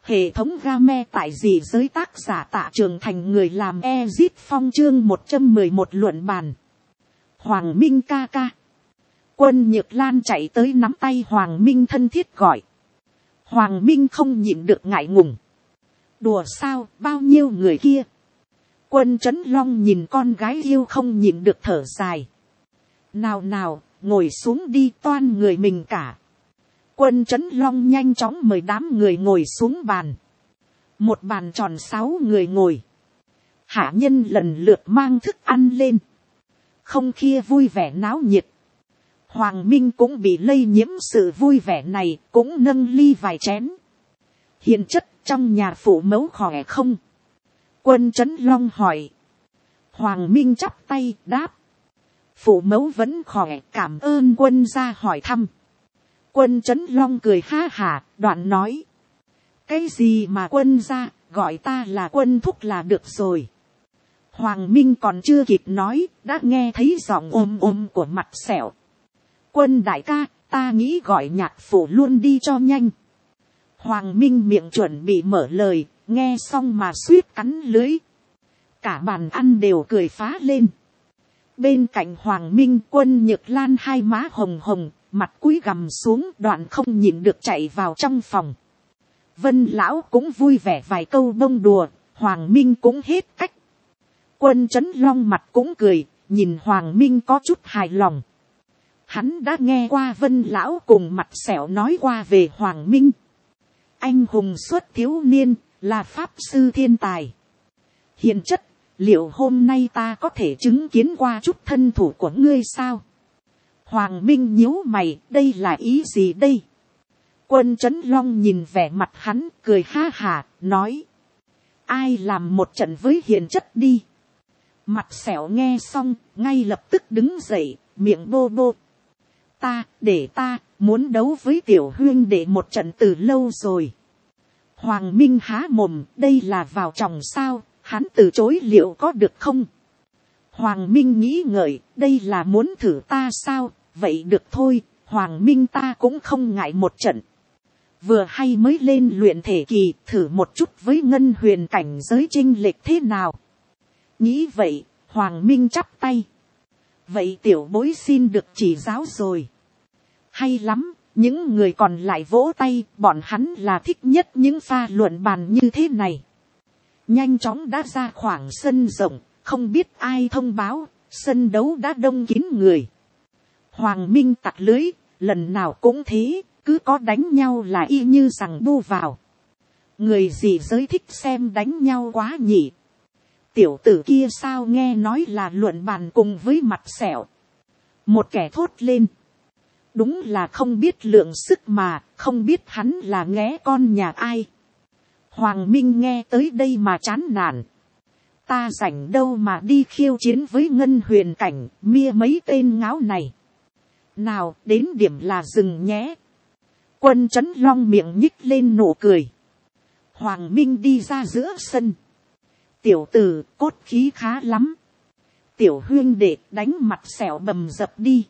Hệ thống game tại dị giới tác giả Tạ Trường Thành, người làm Ezit Phong, chương 111 luận bàn. Hoàng Minh ca ca. Quân Nhược Lan chạy tới nắm tay Hoàng Minh thân thiết gọi. Hoàng Minh không nhịn được ngại ngùng. Đùa sao, bao nhiêu người kia. Quân Trấn Long nhìn con gái yêu không nhịn được thở dài. Nào nào, ngồi xuống đi, toan người mình cả. Quân Trấn Long nhanh chóng mời đám người ngồi xuống bàn. Một bàn tròn 6 người ngồi. Hạ nhân lần lượt mang thức ăn lên. Không khí vui vẻ náo nhiệt. Hoàng Minh cũng bị lây nhiễm sự vui vẻ này, cũng nâng ly vài chén. Hiền chất, trong nhà phụ mẫu khỏe không? Quân Trấn Long hỏi. Hoàng Minh chắp tay đáp. Phụ mẫu vẫn khỏe, cảm ơn quân gia hỏi thăm. Quân Trấn Long cười ha hả, đoạn nói. Cái gì mà quân gia, gọi ta là quân thúc là được rồi. Hoàng Minh còn chưa kịp nói, đã nghe thấy giọng ôm của mặt sẹo. Quân đại ca, ta nghĩ gọi nhạc phụ luôn đi cho nhanh. Hoàng Minh miệng chuẩn bị mở lời, nghe xong mà suýt cắn lưỡi. Cả bàn ăn đều cười phá lên. Bên cạnh Hoàng Minh, Quân Nhược Lan hai má hồng hồng, mặt cúi gằm xuống, đoạn không nhịn được chạy vào trong phòng. Vân lão cũng vui vẻ vài câu bông đùa, Hoàng Minh cũng hết cách. Quân Trấn Long mặt cũng cười, nhìn Hoàng Minh có chút hài lòng. Hắn đã nghe qua Vân lão cùng mặt sẹo nói qua về Hoàng Minh. Anh hùng xuất thiếu niên, là pháp sư thiên tài. Hiền chất, liệu hôm nay ta có thể chứng kiến qua chút thân thủ của ngươi sao? Hoàng Minh nhíu mày, đây là ý gì đây? Quân Trấn Long nhìn vẻ mặt hắn, cười ha hà, nói. Ai làm một trận với hiền chất đi? Mặt sẹo nghe xong, ngay lập tức đứng dậy, miệng bô bô. Để ta, muốn đấu với tiểu huyên đệ một trận từ lâu rồi. Hoàng Minh há mồm, đây là vào chồng sao, hắn từ chối liệu có được không? Hoàng Minh nghĩ ngợi, đây là muốn thử ta sao, vậy được thôi, Hoàng Minh ta cũng không ngại một trận. Vừa hay mới lên luyện thể kỳ, thử một chút với ngân huyền cảnh giới chênh lệch thế nào. Nghĩ vậy, Hoàng Minh chắp tay. Vậy tiểu bối xin được chỉ giáo rồi. Hay lắm, những người còn lại vỗ tay, bọn hắn là thích nhất những pha luận bàn như thế này. Nhanh chóng đã ra khoảng sân rộng, không biết ai thông báo, sân đấu đã đông kín người. Hoàng Minh tặc lưới, lần nào cũng thế, cứ có đánh nhau là y như rằng bu vào. Người gì giới thích xem đánh nhau quá nhỉ. Tiểu tử kia sao nghe nói là luận bàn cùng với mặt sẹo. Một kẻ thốt lên. Đúng là không biết lượng sức mà, không biết hắn là nghé con nhà ai. Hoàng Minh nghe tới đây mà chán nản. Ta rảnh đâu mà đi khiêu chiến với ngân huyền cảnh, mia mấy tên ngáo này. Nào, đến điểm là dừng nhé. Quân Trấn Long miệng nhích lên nụ cười. Hoàng Minh đi ra giữa sân. Tiểu tử, cốt khí khá lắm. Tiểu huyên đệ đánh mặt sẹo bầm dập đi.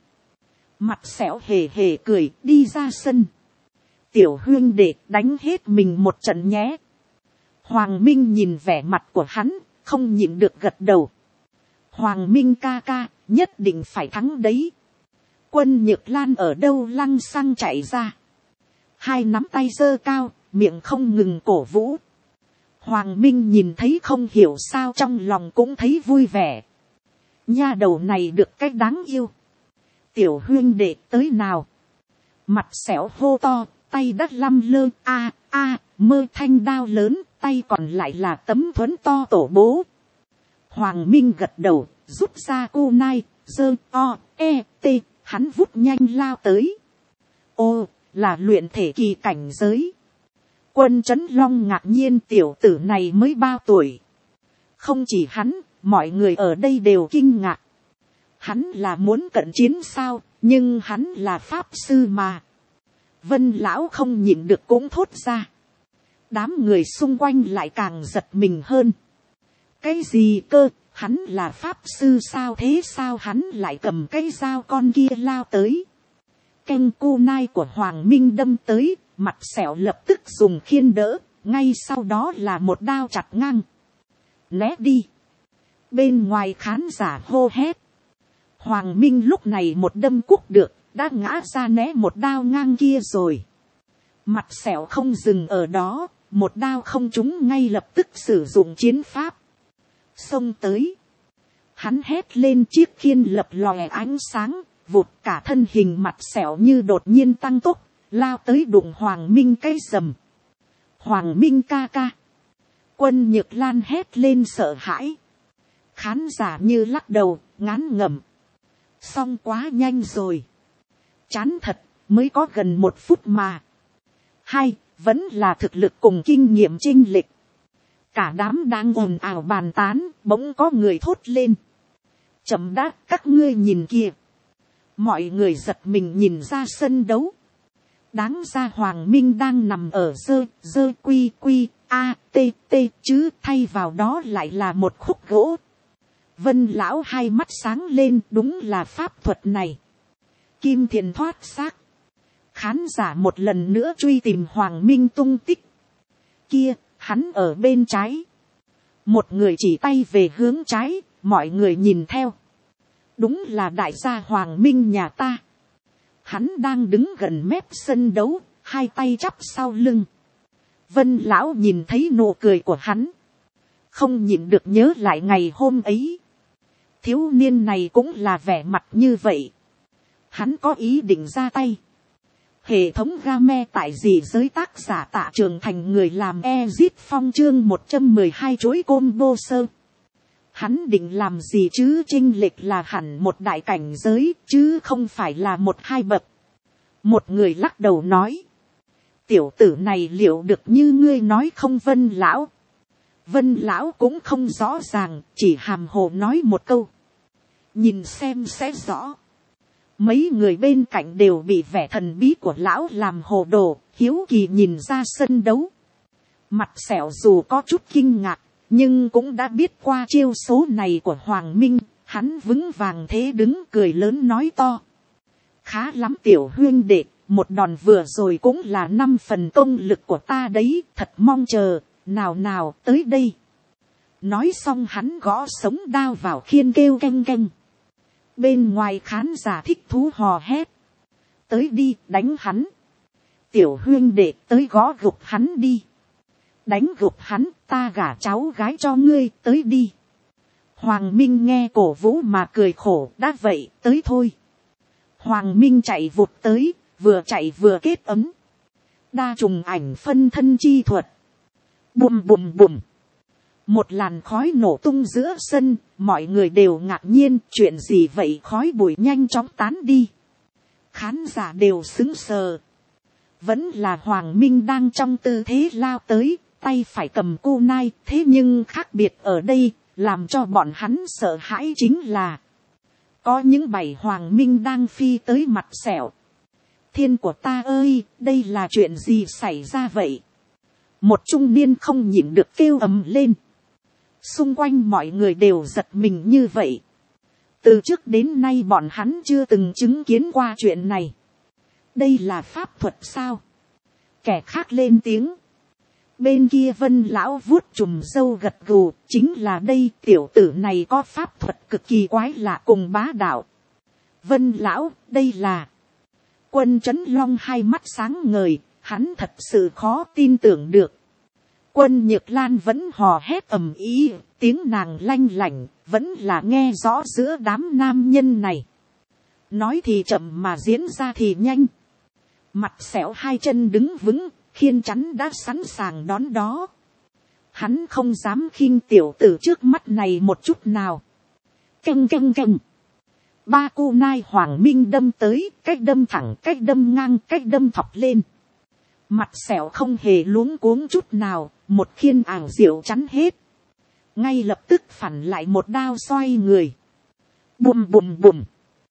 Mặt sẹo hề hề cười, đi ra sân. Tiểu huyên đệ đánh hết mình một trận nhé. Hoàng Minh nhìn vẻ mặt của hắn, không nhịn được gật đầu. Hoàng Minh ca ca, nhất định phải thắng đấy. Quân Nhược Lan ở đâu lăng xăng chạy ra. Hai nắm tay giơ cao, miệng không ngừng cổ vũ. Hoàng Minh nhìn thấy không hiểu sao trong lòng cũng thấy vui vẻ. Nha đầu này được cách đáng yêu. Tiểu huyên đệ tới nào. Mặt xẻo hô to, tay đắt lăm lơ, mơ thanh đao lớn, tay còn lại là tấm thuẫn to tổ bố. Hoàng Minh gật đầu, rút ra cô nai, hắn vút nhanh lao tới. Ô, là luyện thể kỳ cảnh giới. Quân Trấn Long ngạc nhiên, tiểu tử này mới bao tuổi. Không chỉ hắn, mọi người ở đây đều kinh ngạc. Hắn là muốn cận chiến sao, nhưng hắn là pháp sư mà. Vân lão không nhịn được cũng thốt ra. Đám người xung quanh lại càng giật mình hơn. Cái gì cơ, hắn là pháp sư sao, thế sao hắn lại cầm cái dao con kia lao tới. Canh cô nai của Hoàng Minh đâm tới, mặt sẹo lập tức dùng khiên đỡ, ngay sau đó là một đao chặt ngang. Né đi. Bên ngoài khán giả hô hét. Hoàng Minh lúc này một đâm cúc được, đã ngã ra né một đao ngang kia rồi. Mặt sẹo không dừng ở đó, một đao không trúng ngay lập tức sử dụng chiến pháp. Xông tới. Hắn hét lên, chiếc khiên lập lòe ánh sáng, vụt cả thân hình mặt sẹo như đột nhiên tăng tốc, lao tới đụng Hoàng Minh cái rầm. Hoàng Minh ca ca. Quân Nhược Lan hét lên sợ hãi. Khán giả như lắc đầu, ngán ngẩm. Xong quá nhanh rồi. Chán thật, mới có gần 1 phút mà. Hay, vẫn là thực lực cùng kinh nghiệm chênh lệch. Cả đám đang ồn ào bàn tán, bỗng có người thốt lên. Chậm đã, các ngươi nhìn kìa. Mọi người giật mình nhìn ra sân đấu. Đáng ra Hoàng Minh đang nằm ở dơ quy quy a t t chứ thay vào đó lại là một khúc gỗ. Vân lão hai mắt sáng lên, đúng là pháp thuật này. Kim Thiền thoát xác. Khán giả một lần nữa truy tìm Hoàng Minh tung tích. Kia, hắn ở bên trái. Một người chỉ tay về hướng trái, mọi người nhìn theo. Đúng là đại gia Hoàng Minh nhà ta. Hắn đang đứng gần mép sân đấu, hai tay chắp sau lưng. Vân lão nhìn thấy nụ cười của hắn, không nhịn được nhớ lại ngày hôm ấy. Thiếu niên này cũng là vẻ mặt như vậy. Hắn có ý định ra tay. Hệ thống game tại dị giới, tác giả Tạ Trường Thành, người làm Ezit Phong, chương 112 chối combo sơ. Hắn định làm gì chứ, chênh lệch là hẳn một đại cảnh giới, chứ không phải là 1-2 bậc. Một người lắc đầu nói. Tiểu tử này liệu được như ngươi nói không Vân lão? Vân lão cũng không rõ ràng, chỉ hàm hồ nói một câu. Nhìn xem sẽ rõ. Mấy người bên cạnh đều bị vẻ thần bí của lão làm hồ đồ, hiếu kỳ nhìn ra sân đấu. Mặt sẹo dù có chút kinh ngạc, nhưng cũng đã biết qua chiêu số này của Hoàng Minh. Hắn vững vàng thế đứng, cười lớn nói to. Khá lắm tiểu huyên đệ, một đòn vừa rồi cũng là 5 phần công lực của ta đấy, thật mong chờ, nào tới đây. Nói xong hắn gõ sống đao vào khiên kêu canh canh. Bên ngoài khán giả thích thú hò hét. Tới đi, đánh hắn. Tiểu huyên đệ tới gõ gục hắn đi. Đánh gục hắn, ta gả cháu gái cho ngươi, tới đi. Hoàng Minh nghe cổ vũ mà cười khổ, đã vậy, tới thôi. Hoàng Minh chạy vụt tới, vừa chạy vừa kết ấm. Đa trùng ảnh phân thân chi thuật. Bùm bùm bùm. Một làn khói nổ tung giữa sân, mọi người đều ngạc nhiên, chuyện gì vậy, khói bụi nhanh chóng tán đi. Khán giả đều sững sờ. Vẫn là Hoàng Minh đang trong tư thế lao tới, tay phải cầm kunai, thế nhưng khác biệt ở đây, làm cho bọn hắn sợ hãi chính là có những 7 Hoàng Minh đang phi tới mặt sẹo. Thiên của ta ơi, đây là chuyện gì xảy ra vậy? Một trung niên không nhịn được kêu ầm lên. Xung quanh mọi người đều giật mình như vậy. Từ trước đến nay bọn hắn chưa từng chứng kiến qua chuyện này. Đây là pháp thuật sao? Kẻ khác lên tiếng. Bên kia Vân lão vuốt chùm râu gật gù, chính là đây, tiểu tử này có pháp thuật cực kỳ quái lạ cùng bá đạo. Vân lão, đây là... Quân Trấn Long hai mắt sáng ngời, hắn thật sự khó tin tưởng được. Quân Nhược Lan vẫn hò hét ầm ĩ, tiếng nàng lanh lảnh, vẫn là nghe rõ giữa đám nam nhân này. Nói thì chậm mà diễn ra thì nhanh. Mặt sẹo hai chân đứng vững, khiên chắn đã sẵn sàng đón đó. Hắn không dám khinh tiểu tử trước mắt này một chút nào. Canh canh canh. 3 kunai Hoàng Minh đâm tới, cách đâm thẳng, cách đâm ngang, cách đâm thọc lên. Mặt sẹo không hề luống cuống chút nào, một khiên ảo diệu chắn hết. Ngay lập tức phản lại một đao xoay người. Bùm bùm bùm.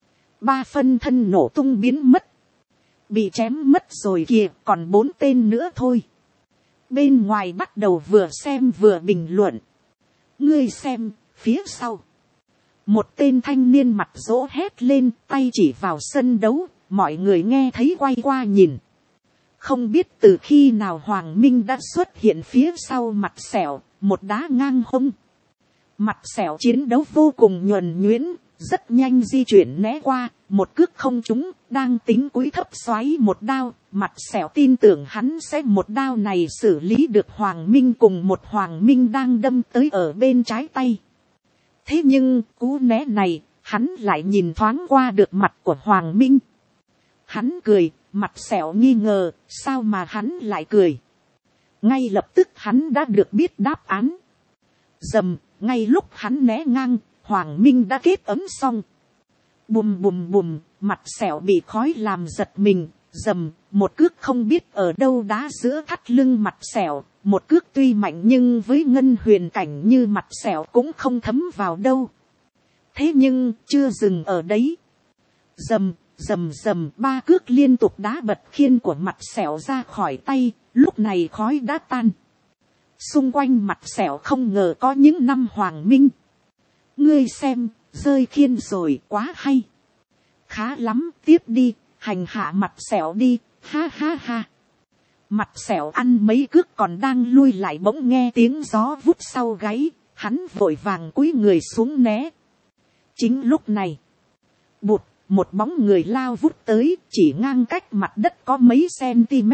3 phân thân nổ tung biến mất. Bị chém mất rồi kìa, còn 4 tên nữa thôi. Bên ngoài bắt đầu vừa xem vừa bình luận. Ngươi xem, phía sau. Một tên thanh niên mặt rỗ hét lên, tay chỉ vào sân đấu, mọi người nghe thấy quay qua nhìn. Không biết từ khi nào Hoàng Minh đã xuất hiện phía sau mặt sẹo, một đá ngang hông. Mặt sẹo chiến đấu vô cùng nhuần nhuyễn, rất nhanh di chuyển né qua, một cước không trúng, đang tính cúi thấp xoáy một đao. Mặt sẹo tin tưởng hắn sẽ một đao này xử lý được Hoàng Minh cùng một Hoàng Minh đang đâm tới ở bên trái tay. Thế nhưng cú né này, hắn lại nhìn thoáng qua được mặt của Hoàng Minh. Hắn cười, mặt sẹo nghi ngờ, sao mà hắn lại cười. Ngay lập tức hắn đã được biết đáp án. Dầm, ngay lúc hắn né ngang, Hoàng Minh đã kết ấm xong. Bùm bùm bùm, mặt sẹo bị khói làm giật mình. Dầm, một cước không biết ở đâu đá giữa thắt lưng mặt sẹo. Một cước tuy mạnh nhưng với ngân huyền cảnh như mặt sẹo cũng không thấm vào đâu. Thế nhưng chưa dừng ở đấy. Dầm, dầm dầm, ba cước liên tục đá bật khiên của mặt sẹo ra khỏi tay. Lúc này khói đã tan. Xung quanh mặt sẹo không ngờ có những năm Hoàng Minh. Ngươi xem, rơi khiên rồi, quá hay. Khá lắm, tiếp đi, hành hạ mặt sẹo đi, ha ha ha. Mặt sẹo ăn mấy cước còn đang lui lại bỗng nghe tiếng gió vút sau gáy, hắn vội vàng cúi người xuống né. Chính lúc này, bụt, một bóng người lao vút tới, chỉ ngang cách mặt đất có mấy cm.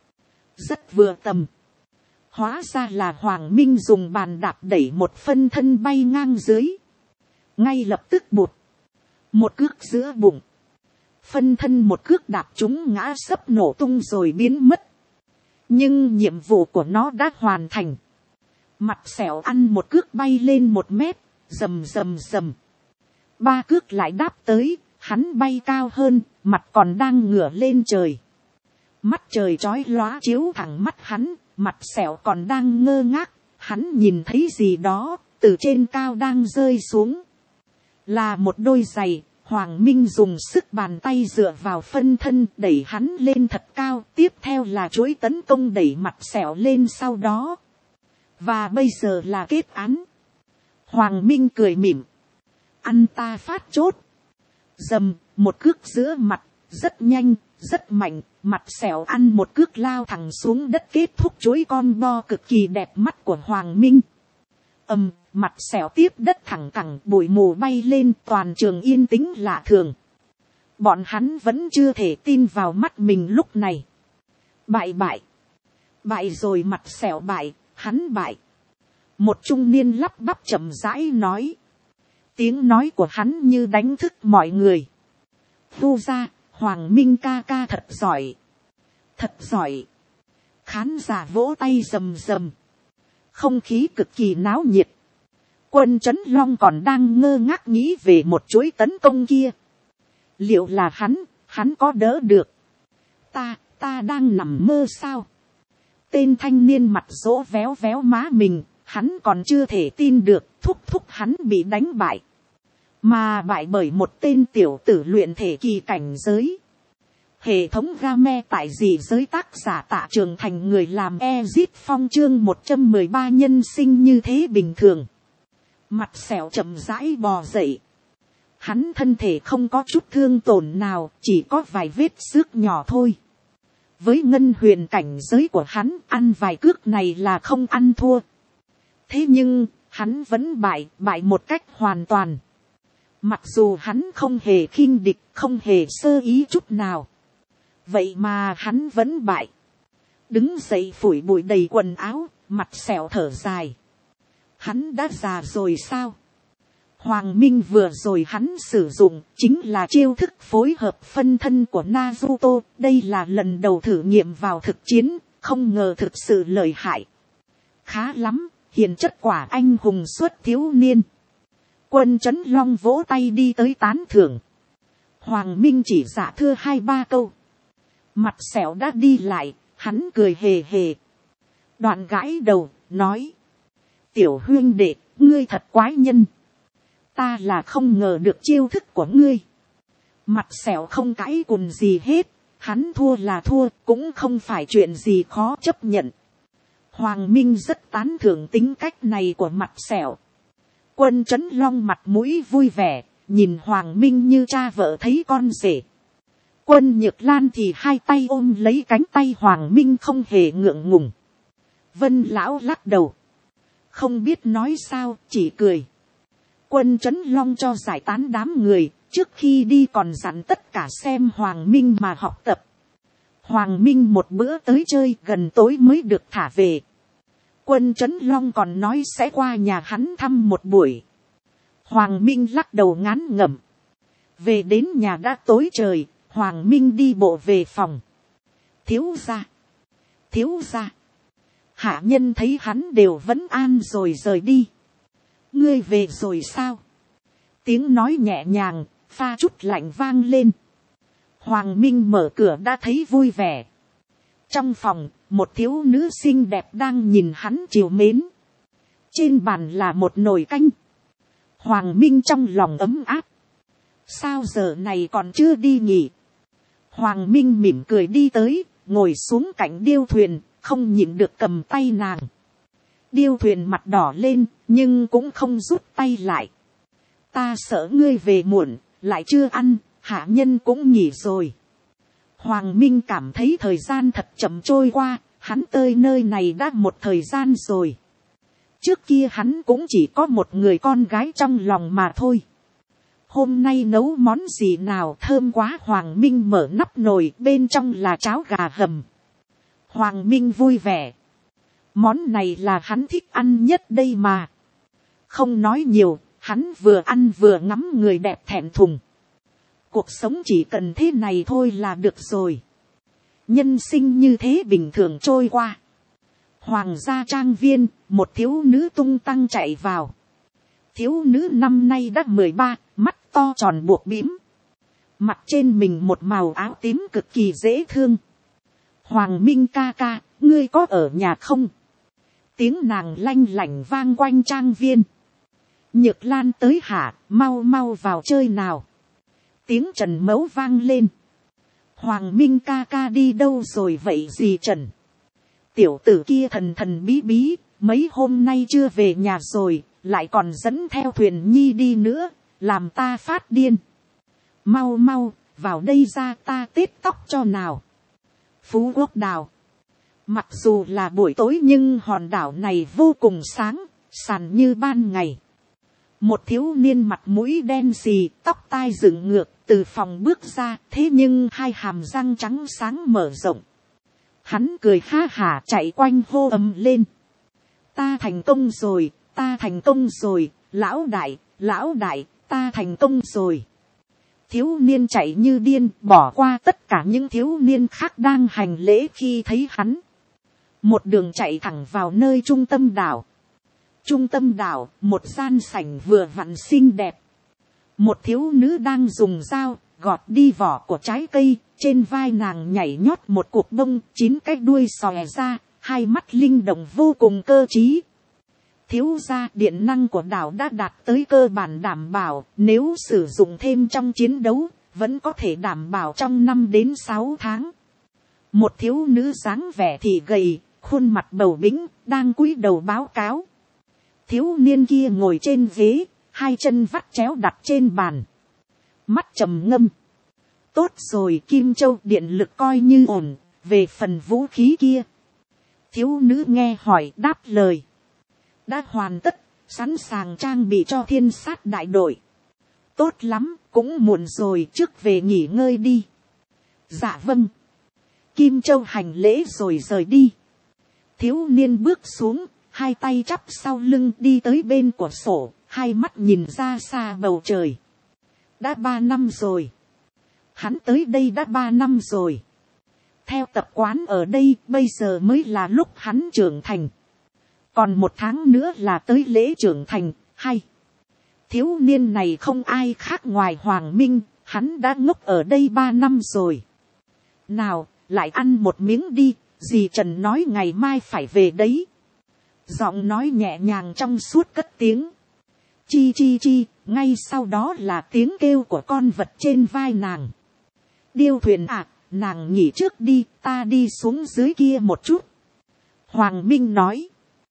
Rất vừa tầm. Hóa ra là Hoàng Minh dùng bàn đạp đẩy một phân thân bay ngang dưới. Ngay lập tức bụt. Một cước giữa bụng. Phân thân một cước đạp chúng ngã sấp nổ tung rồi biến mất. Nhưng nhiệm vụ của nó đã hoàn thành. Mặt sẹo ăn một cước bay lên 1 mét. Rầm rầm rầm. 3 cước lại đáp tới. Hắn bay cao hơn. Mặt còn đang ngửa lên trời. Mắt trời chói lóa chiếu thẳng mắt hắn. Mặt sẹo còn đang ngơ ngác. Hắn nhìn thấy gì đó. Từ trên cao đang rơi xuống. Là một đôi giày. Hoàng Minh dùng sức bàn tay dựa vào phân thân đẩy hắn lên thật cao. Tiếp theo là chuỗi tấn công đẩy mặt sẹo lên sau đó. Và bây giờ là kết án. Hoàng Minh cười mỉm. Ăn ta phát chốt. Dầm, một cước giữa mặt. Rất nhanh, rất mạnh. Mặt sẹo ăn một cước lao thẳng xuống đất kết thúc chuỗi con bo cực kỳ đẹp mắt của Hoàng Minh. Mặt sẹo tiếp đất thẳng cẳng, bụi mù bay lên, toàn trường yên tĩnh lạ thường. Bọn hắn vẫn chưa thể tin vào mắt mình lúc này. Bại rồi, mặt sẹo bại, hắn bại. Một trung niên lắp bắp chậm rãi nói. Tiếng nói của hắn như đánh thức mọi người. Thu ra, Hoàng Minh ca ca thật giỏi. Thật giỏi. Khán giả vỗ tay rầm rầm. Không khí cực kỳ náo nhiệt. Quân Trấn Long còn đang ngơ ngác nghĩ về một chuỗi tấn công kia. Liệu là hắn có đỡ được? Ta đang nằm mơ sao? Tên thanh niên mặt dỗ véo véo má mình, hắn còn chưa thể tin được, thúc hắn bị đánh bại. Mà bại bởi một tên tiểu tử luyện thể kỳ cảnh giới. Hệ thống game tại dị giới, tác giả Tạ Trường Thành, người làm Ezit Phong, chương 113, nhân sinh như thế bình thường. Mặt sẹo chậm rãi bò dậy. Hắn thân thể không có chút thương tổn nào, chỉ có vài vết xước nhỏ thôi. Với ngân huyền cảnh giới của hắn, ăn vài cước này là không ăn thua. Thế nhưng, hắn vẫn bại một cách hoàn toàn. Mặc dù hắn không hề khinh địch, không hề sơ ý chút nào. Vậy mà hắn vẫn bại. Đứng dậy phủi bụi đầy quần áo, mặt sẹo thở dài. Hắn đã già rồi sao? Hoàng Minh vừa rồi hắn sử dụng chính là chiêu thức phối hợp phân thân của Naruto. Đây là lần đầu thử nghiệm vào thực chiến, không ngờ thực sự lợi hại. Khá lắm, hiền chất quả anh hùng xuất thiếu niên. Quân Trấn Long vỗ tay đi tới tán thưởng. Hoàng Minh chỉ dạ thưa 2-3 câu. Mặt sẹo đã đi lại, hắn cười hề hề. Đoạn gãi đầu, nói. Tiểu huynh đệ, ngươi thật quái nhân. Ta là không ngờ được chiêu thức của ngươi. Mặt sẹo không cãi cùn gì hết. Hắn thua là thua, cũng không phải chuyện gì khó chấp nhận. Hoàng Minh rất tán thưởng tính cách này của mặt sẹo. Quân Trấn Long mặt mũi vui vẻ, nhìn Hoàng Minh như cha vợ thấy con rể. Quân Nhược Lan thì hai tay ôm lấy cánh tay Hoàng Minh không hề ngượng ngùng. Vân lão lắc đầu. Không biết nói sao, chỉ cười. Quân Trấn Long cho giải tán đám người, trước khi đi còn dặn tất cả xem Hoàng Minh mà học tập. Hoàng Minh một bữa tới chơi, gần tối mới được thả về. Quân Trấn Long còn nói sẽ qua nhà hắn thăm một buổi. Hoàng Minh lắc đầu ngán ngẩm. Về đến nhà đã tối trời, Hoàng Minh đi bộ về phòng. Thiếu gia, thiếu gia. Hạ nhân thấy hắn đều vẫn an rồi rời đi. Ngươi về rồi sao? Tiếng nói nhẹ nhàng, pha chút lạnh vang lên. Hoàng Minh mở cửa đã thấy vui vẻ. Trong phòng, một thiếu nữ xinh đẹp đang nhìn hắn trìu mến. Trên bàn là một nồi canh. Hoàng Minh trong lòng ấm áp. Sao giờ này còn chưa đi nghỉ? Hoàng Minh mỉm cười đi tới, ngồi xuống cạnh điêu thuyền, không nhịn được cầm tay nàng. Điêu thuyền mặt đỏ lên, nhưng cũng không rút tay lại. Ta sợ ngươi về muộn, lại chưa ăn, hạ nhân cũng nghỉ rồi. Hoàng Minh cảm thấy thời gian thật chậm trôi qua, hắn tới nơi này đã một thời gian rồi. Trước kia hắn cũng chỉ có một người con gái trong lòng mà thôi. Hôm nay nấu món gì nào thơm quá. Hoàng Minh mở nắp nồi, bên trong là cháo gà hầm. Hoàng Minh vui vẻ. Món này là hắn thích ăn nhất đây mà. Không nói nhiều, hắn vừa ăn vừa ngắm người đẹp thẹn thùng. Cuộc sống chỉ cần thế này thôi là được rồi. Nhân sinh như thế bình thường trôi qua. Hoàng gia trang viên, một thiếu nữ tung tăng chạy vào. Thiếu nữ năm nay đã 13, mắt to tròn buộc bím. Mặc trên mình một màu áo tím cực kỳ dễ thương. Hoàng Minh ca ca, ngươi có ở nhà không? Tiếng nàng lanh lảnh vang quanh trang viên. Nhược Lan tới hả, mau mau vào chơi nào. Tiếng Trần Mẫu vang lên. Hoàng Minh ca ca đi đâu rồi vậy dì Trần? Tiểu tử kia thần thần bí bí, mấy hôm nay chưa về nhà rồi, lại còn dẫn theo thuyền nhi đi nữa, làm ta phát điên. Mau mau, vào đây ra ta tết tóc cho nào. Phú Quốc đảo. Mặc dù là buổi tối nhưng hòn đảo này vô cùng sáng, sàn như ban ngày. Một thiếu niên mặt mũi đen xì, tóc tai dựng ngược, từ phòng bước ra, thế nhưng hai hàm răng trắng sáng mở rộng. Hắn cười ha hả chạy quanh hô ầm lên. Ta thành công rồi, ta thành công rồi, lão đại, ta thành công rồi. Thiếu niên chạy như điên, bỏ qua tất cả những thiếu niên khác đang hành lễ khi thấy hắn. Một đường chạy thẳng vào nơi trung tâm đảo. Trung tâm đảo, một gian sảnh vừa vặn xinh đẹp. Một thiếu nữ đang dùng dao, gọt đi vỏ của trái cây, trên vai nàng nhảy nhót một cục bông, 9 cái đuôi xòe ra, hai mắt linh động vô cùng cơ trí. Thiếu gia, điện năng của đảo đã đạt tới cơ bản đảm bảo, nếu sử dụng thêm trong chiến đấu, vẫn có thể đảm bảo trong 5 đến 6 tháng. Một thiếu nữ dáng vẻ thì gầy, khuôn mặt bầu bĩnh, đang cúi đầu báo cáo. Thiếu niên kia ngồi trên ghế, hai chân vắt chéo đặt trên bàn. Mắt trầm ngâm. Tốt rồi, Kim Châu điện lực coi như ổn, về phần vũ khí kia. Thiếu nữ nghe hỏi đáp lời. Đã hoàn tất, sẵn sàng trang bị cho thiên sát đại đội. Tốt lắm, cũng muộn rồi, trước về nghỉ ngơi đi. Dạ vâng. Kim Châu hành lễ rồi rời đi. Thiếu niên bước xuống, hai tay chắp sau lưng đi tới bên của sổ, hai mắt nhìn ra xa bầu trời. Đã 3 năm rồi. Hắn tới đây đã 3 năm rồi. Theo tập quán ở đây, bây giờ mới là lúc hắn trưởng thành. Còn 1 tháng nữa là tới lễ trưởng thành, hay. Thiếu niên này không ai khác ngoài Hoàng Minh, hắn đã ngốc ở đây 3 năm rồi. Nào, lại ăn một miếng đi, dì Trần nói ngày mai phải về đấy. Giọng nói nhẹ nhàng trong suốt cất tiếng. Chi chi chi, ngay sau đó là tiếng kêu của con vật trên vai nàng. Điêu thuyền à, nàng nghỉ trước đi, ta đi xuống dưới kia một chút. Hoàng Minh nói.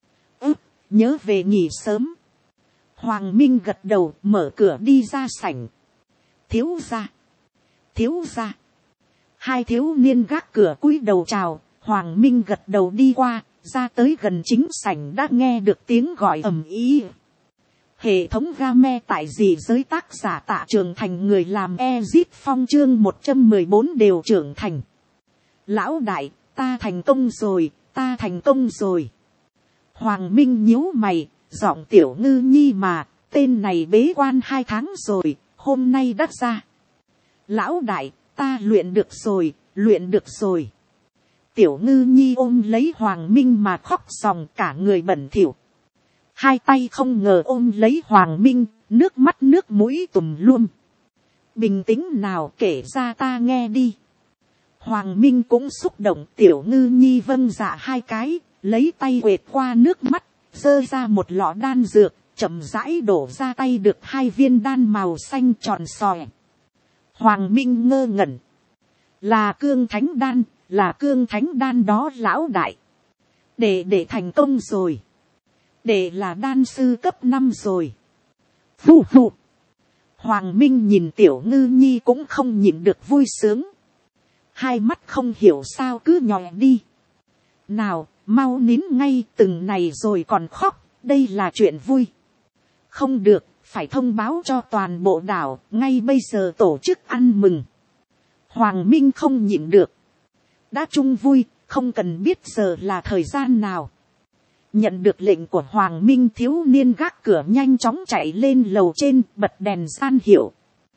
Nhớ về nghỉ sớm. Hoàng Minh gật đầu, mở cửa đi ra sảnh. Thiếu gia, thiếu gia. Hai thiếu niên gác cửa cúi đầu chào, Hoàng Minh gật đầu đi qua, ra tới gần chính sảnh đã nghe được tiếng gọi ầm ĩ. Hệ thống game tại gì giới tác giả Tạ Trường Thành, người làm Ezit Phong chương 114 đều trưởng thành. Lão đại, ta thành công rồi, ta thành công rồi. Hoàng Minh nhíu mày, giọng Tiểu Ngư Nhi mà, tên này bế quan 2 tháng rồi, hôm nay đắt ra. Lão đại, ta luyện được rồi, luyện được rồi. Tiểu Ngư Nhi ôm lấy Hoàng Minh mà khóc sòng, cả người bẩn thỉu. Hai tay không ngờ ôm lấy Hoàng Minh, nước mắt nước mũi tùm luôn. Bình tĩnh nào, kể ra ta nghe đi. Hoàng Minh cũng xúc động. Tiểu Ngư Nhi vâng dạ 2 cái, lấy tay quệt qua nước mắt, giơ ra một lọ đan dược, chậm rãi đổ ra tay được 2 viên đan màu xanh tròn sòe. Hoàng Minh ngơ ngẩn. Là cương thánh đan, là cương thánh đan đó lão đại. Để thành công rồi. Để là đan sư cấp 5 rồi. Phù phù. Hoàng Minh nhìn Tiểu Ngư Nhi cũng không nhịn được vui sướng. Hai mắt không hiểu sao cứ nhòe đi. Nào, mau nín ngay, từng này rồi còn khóc, đây là chuyện vui. Không được, phải thông báo cho toàn bộ đảo, ngay bây giờ tổ chức ăn mừng. Hoàng Minh không nhịn được. Đã chung vui, không cần biết giờ là thời gian nào. Nhận được lệnh của Hoàng Minh, thiếu niên gác cửa nhanh chóng chạy lên lầu trên, bật đèn san hiệu.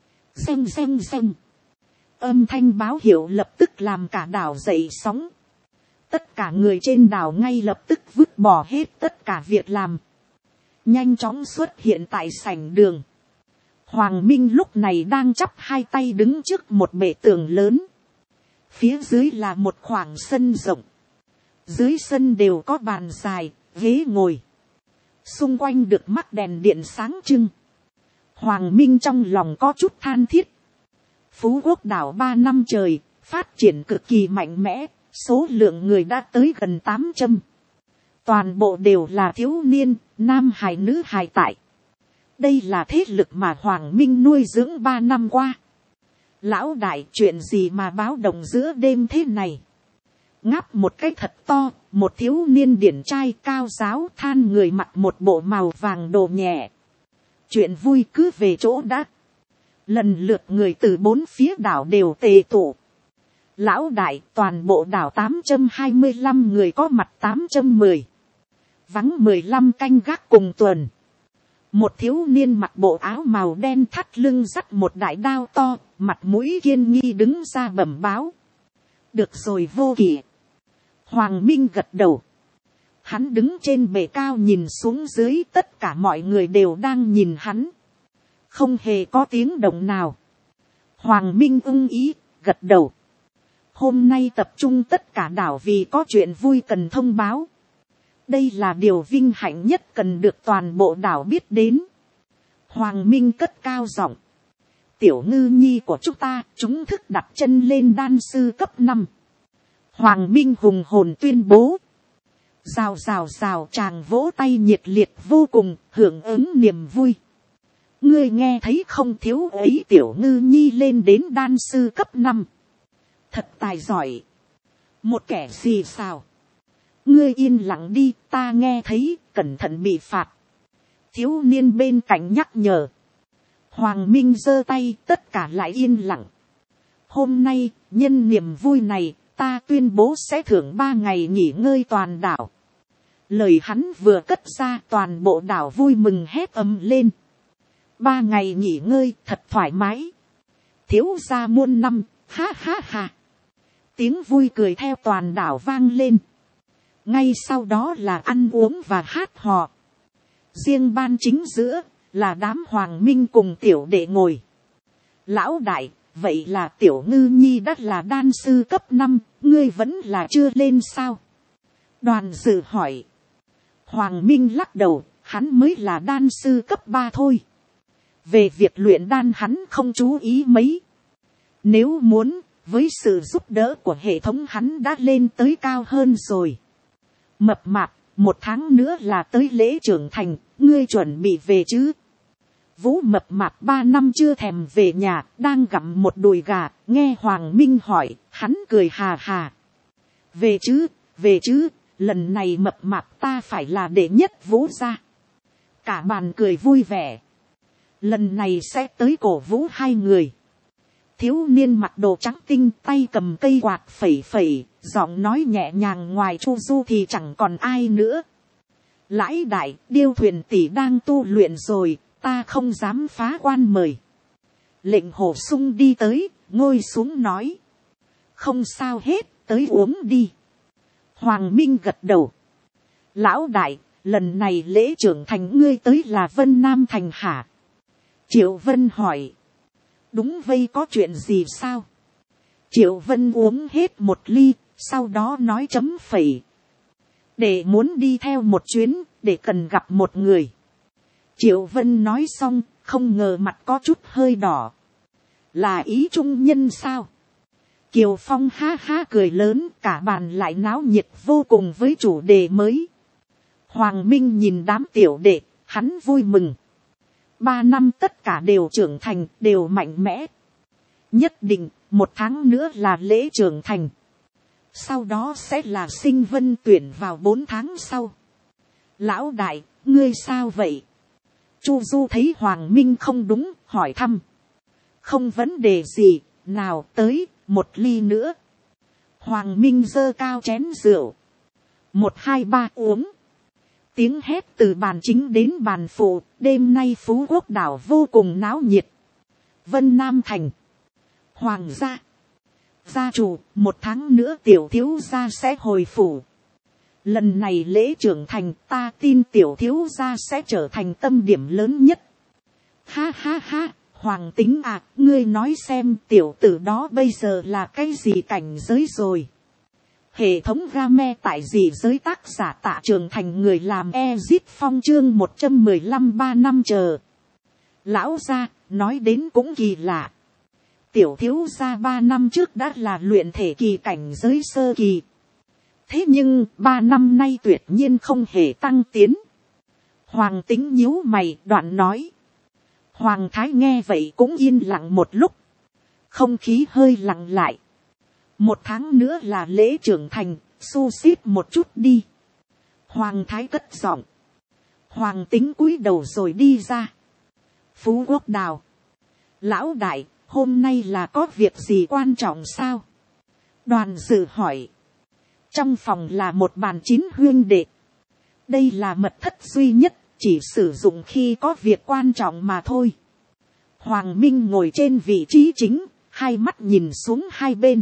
Xem. Âm thanh báo hiệu lập tức làm cả đảo dậy sóng. Tất cả người trên đảo ngay lập tức vứt bỏ hết tất cả việc làm. Nhanh chóng xuất hiện tại sảnh đường. Hoàng Minh lúc này đang chắp 2 tay đứng trước một bệ tường lớn. Phía dưới là một khoảng sân rộng. Dưới sân đều có bàn dài, ghế ngồi. Xung quanh được mắc đèn điện sáng trưng. Hoàng Minh trong lòng có chút than thiết. Phú Quốc đảo 3 năm trời, phát triển cực kỳ mạnh mẽ, số lượng người đã tới gần 800. Toàn bộ đều là thiếu niên, nam hài nữ hài tại. Đây là thế lực mà Hoàng Minh nuôi dưỡng 3 năm qua. Lão đại, chuyện gì mà báo động giữa đêm thế này? Ngáp một cái thật to, một thiếu niên điển trai cao giáo than người mặc một bộ màu vàng đồ nhẹ. Chuyện vui cứ về chỗ đã. Lần lượt người từ 4 phía đảo đều tề tụ. Lão đại, toàn bộ đảo 825 người có mặt 810. Vắng 15 canh gác cùng tuần. Một thiếu niên mặc bộ áo màu đen thắt lưng dắt một đại đao to, mặt mũi kiên nghi đứng ra bẩm báo. Được rồi vô kỷ. Hoàng Minh gật đầu. Hắn đứng trên bệ cao nhìn xuống dưới, tất cả mọi người đều đang nhìn hắn. Không hề có tiếng động nào. Hoàng Minh ưng ý, gật đầu. Hôm nay tập trung tất cả đảo vì có chuyện vui cần thông báo. Đây là điều vinh hạnh nhất cần được toàn bộ đảo biết đến. Hoàng Minh cất cao giọng. Tiểu Ngư Nhi của chúng thức đặt chân lên đan sư cấp 5. Hoàng Minh hùng hồn tuyên bố. Rào chàng vỗ tay nhiệt liệt vô cùng, hưởng ứng niềm vui. Ngươi nghe thấy không, thiếu ấy Tiểu Ngư Nhi lên đến đan sư cấp 5. Thật tài giỏi. Một kẻ xì xào. Ngươi yên lặng đi, ta nghe thấy, cẩn thận bị phạt. Thiếu niên bên cạnh nhắc nhở. Hoàng Minh giơ tay, tất cả lại yên lặng. Hôm nay, nhân niềm vui này, ta tuyên bố sẽ thưởng 3 ngày nghỉ ngơi toàn đảo. Lời hắn vừa cất ra, toàn bộ đảo vui mừng hét ầm lên. 3 ngày nghỉ ngơi, thật thoải mái. Thiếu gia muôn năm, ha ha ha. Tiếng vui cười theo toàn đảo vang lên. Ngay sau đó là ăn uống và hát hò. Riêng ban chính giữa, là đám Hoàng Minh cùng tiểu đệ ngồi. Lão đại, vậy là Tiểu Ngư Nhi đã là đan sư cấp 5, ngươi vẫn là chưa lên sao? Đoàn dự hỏi. Hoàng Minh lắc đầu, hắn mới là đan sư cấp 3 thôi. Về việc luyện đan hắn không chú ý mấy. Nếu muốn, với sự giúp đỡ của hệ thống hắn đã lên tới cao hơn rồi. Mập mạp, 1 tháng nữa là tới lễ trưởng thành, ngươi chuẩn bị về chứ? Vũ mập mạp 3 năm chưa thèm về nhà, đang gặm một đùi gà, nghe Hoàng Minh hỏi, Hắn cười hà hà. Về chứ, lần này mập mạp ta phải là đệ nhất Vũ gia. Cả bàn cười vui vẻ. Lần này sẽ tới cổ vũ hai người. Thiếu niên mặc đồ trắng tinh, tay cầm cây quạt phẩy phẩy, giọng nói nhẹ nhàng, ngoài Chu Du thì chẳng còn ai nữa. Lãi đại, điêu thuyền tỷ đang tu luyện rồi, ta không dám phá quan mời. Lệnh Hổ Sung đi tới, ngồi xuống nói. Không sao hết, tới uống đi. Hoàng Minh gật đầu. Lão đại, lần này lễ trưởng thành ngươi tới là Vân Nam thành hả? Triệu Vân hỏi. Đúng vây, có chuyện gì sao? Triệu Vân uống hết một ly, sau đó nói chấm phẩy. Để muốn đi theo một chuyến, để cần gặp một người. Triệu Vân nói xong, không ngờ mặt có chút hơi đỏ. Là Ý Trung Nhân sao? Kiều Phong ha ha cười lớn, cả bàn lại náo nhiệt vô cùng với chủ đề mới. Hoàng Minh nhìn đám tiểu đệ, hắn vui mừng. 3 năm tất cả đều trưởng thành, đều mạnh mẽ. Nhất định, 1 tháng nữa là lễ trưởng thành. Sau đó sẽ là sinh vân tuyển vào 4 tháng sau. Lão đại, ngươi sao vậy? Chu Du thấy Hoàng Minh không đúng, hỏi thăm. Không vấn đề gì, nào tới, 1 ly nữa. Hoàng Minh giơ cao chén rượu. 1, 2, 3 uống. Tiếng hét từ bàn chính đến bàn phụ, đêm nay Phú Quốc đảo vô cùng náo nhiệt. Vân Nam thành. Hoàng gia. Gia chủ, 1 tháng nữa tiểu thiếu gia sẽ hồi phủ. Lần này lễ trưởng thành, ta tin tiểu thiếu gia sẽ trở thành tâm điểm lớn nhất. Ha ha ha, Hoàng Tính à, ngươi nói xem tiểu tử đó bây giờ là cái gì cảnh giới rồi. Hệ thống game tại gì giới, tác giả Tạ Trường Thành, người làm Ezit Phong, chương 115, 3 năm chờ. Lão gia, nói đến cũng kỳ lạ. Tiểu thiếu gia 3 năm trước đã là luyện thể kỳ cảnh giới sơ kỳ. Thế nhưng 3 năm nay tuyệt nhiên không hề tăng tiến. Hoàng Tính nhíu mày, đoạn nói. Hoàng Thái nghe vậy cũng yên lặng một lúc. Không khí hơi lặng lại. 1 tháng nữa là lễ trưởng thành, xu xít một chút đi. Hoàng Thái cất giọng. Hoàng Tính cúi đầu rồi đi ra. Phú Quốc đào. Lão đại, hôm nay là có việc gì quan trọng sao? Đoàn dự hỏi. Trong phòng là một bàn 9 huynh đệ. Đây là mật thất duy nhất, chỉ sử dụng khi có việc quan trọng mà thôi. Hoàng Minh ngồi trên vị trí chính, hai mắt nhìn xuống hai bên.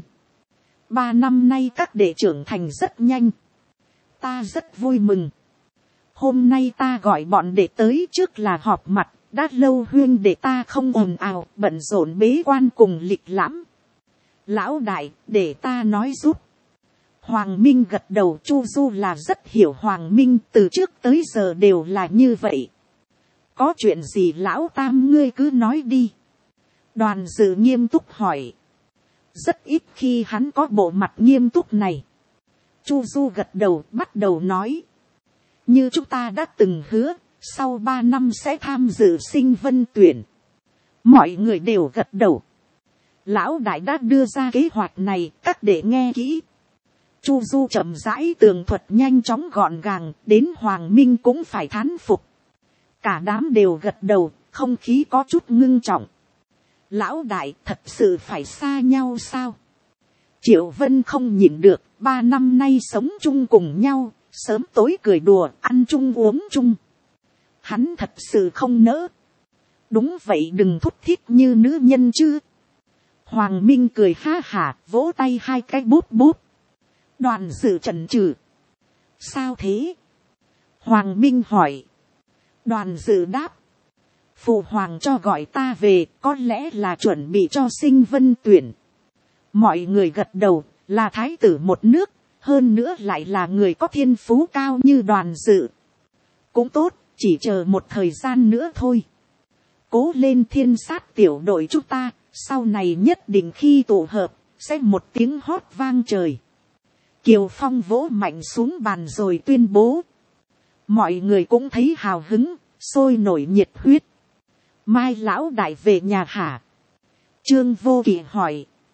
3 năm nay các đệ trưởng thành rất nhanh. Ta rất vui mừng. Hôm nay ta gọi bọn đệ tới trước là họp mặt. Đã lâu huyên đệ ta không ồn ào, bận rộn bế quan cùng lịch lãm. Lão đại, để ta nói giúp. Hoàng Minh gật đầu. Chu Du là rất hiểu Hoàng Minh, từ trước tới giờ đều là như vậy. Có chuyện gì lão tam ngươi cứ nói đi. Đoàn dự nghiêm túc hỏi. Rất ít khi hắn có bộ mặt nghiêm túc này. Chu Du gật đầu, bắt đầu nói. Như chúng ta đã từng hứa, sau 3 năm sẽ tham dự sinh vân tuyển. Mọi người đều gật đầu. Lão đại đã đưa ra kế hoạch này, các đệ nghe kỹ. Chu Du chậm rãi tường thuật nhanh chóng gọn gàng, đến Hoàng Minh cũng phải thán phục. Cả đám đều gật đầu, không khí có chút ngưng trọng. Lão đại, thật sự phải xa nhau sao? Triệu Vân không nhịn được, 3 năm nay sống chung cùng nhau, sớm tối cười đùa, ăn chung uống chung. Hắn thật sự không nỡ. Đúng vậy, đừng thúc thiết như nữ nhân chứ. Hoàng Minh cười ha hả, vỗ tay 2 cái bút bút. Đoàn dự chần chừ. Sao thế? Hoàng Minh hỏi. Đoàn dự đáp. Phụ hoàng cho gọi ta về, có lẽ là chuẩn bị cho sinh vân tuyển. Mọi người gật đầu, là thái tử một nước, hơn nữa lại là người có thiên phú cao như Đoàn dự. Cũng tốt, chỉ chờ một thời gian nữa thôi. Cố lên thiên sát tiểu đội chúng ta, sau này nhất định khi tụ hợp, sẽ một tiếng hót vang trời. Kiều Phong vỗ mạnh xuống bàn rồi tuyên bố. Mọi người cũng thấy hào hứng, sôi nổi nhiệt huyết. Mai lão đại về nhà hả? Trương Vô Kỵ hỏi.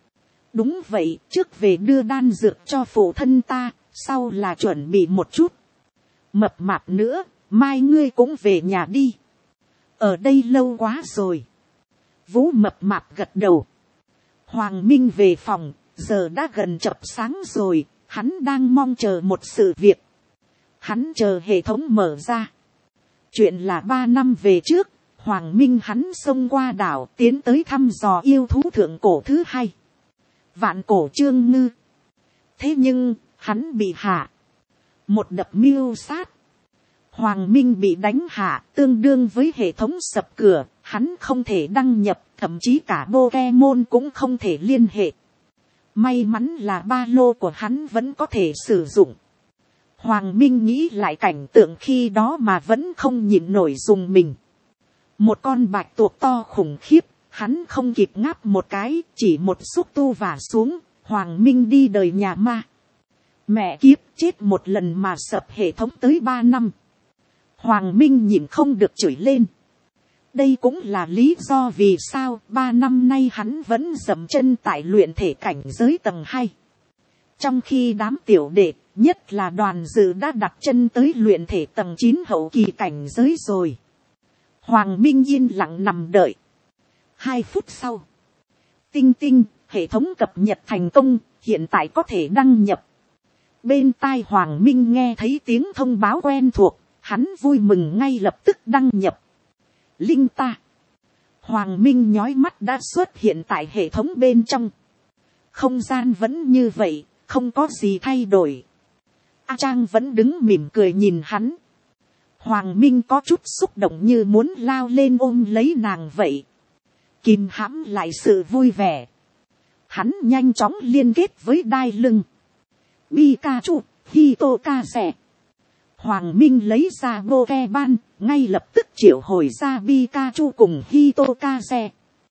Đúng vậy, trước về đưa đan dược cho phụ thân ta, sau là chuẩn bị một chút. Mập mạp nữa, mai ngươi cũng về nhà đi. Ở đây lâu quá rồi. Vũ mập mạp gật đầu. Hoàng Minh về phòng, giờ đã gần chập sáng rồi, hắn đang mong chờ một sự việc. Hắn chờ hệ thống mở ra. Chuyện là 3 năm về trước, Hoàng Minh hắn xông qua đảo tiến tới thăm dò yêu thú thượng cổ thứ 2. Vạn cổ Trương Ngư. Thế nhưng, hắn bị hạ. Một đập mưu sát. Hoàng Minh bị đánh hạ, tương đương với hệ thống sập cửa, hắn không thể đăng nhập, thậm chí cả Pokemon cũng không thể liên hệ. May mắn là ba lô của hắn vẫn có thể sử dụng. Hoàng Minh nghĩ lại cảnh tượng khi đó mà vẫn không nhịn nổi dùng mình. Một con bạch tuộc to khủng khiếp, hắn không kịp ngáp một cái, chỉ một xúc tu vả xuống, Hoàng Minh đi đời nhà ma. Mẹ kiếp, chết một lần mà sập hệ thống tới 3 năm. Hoàng Minh nhịn không được chửi lên. Đây cũng là lý do vì sao 3 năm nay hắn vẫn dậm chân tại luyện thể cảnh giới tầng 2. Trong khi đám tiểu đệ, nhất là Đoàn Dự đã đặt chân tới luyện thể tầng 9 hậu kỳ cảnh giới rồi. Hoàng Minh yên lặng nằm đợi. 2 phút sau. Tinh tinh, hệ thống cập nhật thành công, hiện tại có thể đăng nhập. Bên tai Hoàng Minh nghe thấy tiếng thông báo quen thuộc, hắn vui mừng ngay lập tức đăng nhập. Linh ta. Hoàng Minh nhói mắt đã xuất hiện tại hệ thống bên trong. Không gian vẫn như vậy, không có gì thay đổi. A Trang vẫn đứng mỉm cười nhìn hắn. Hoàng Minh có chút xúc động như muốn lao lên ôm lấy nàng vậy. Kìm hãm lại sự vui vẻ. Hắn nhanh chóng liên kết với đai lưng. Pikachu, Hitokage. Hoàng Minh lấy ra Pokemon, ngay lập tức triệu hồi ra Pikachu cùng Hitokage.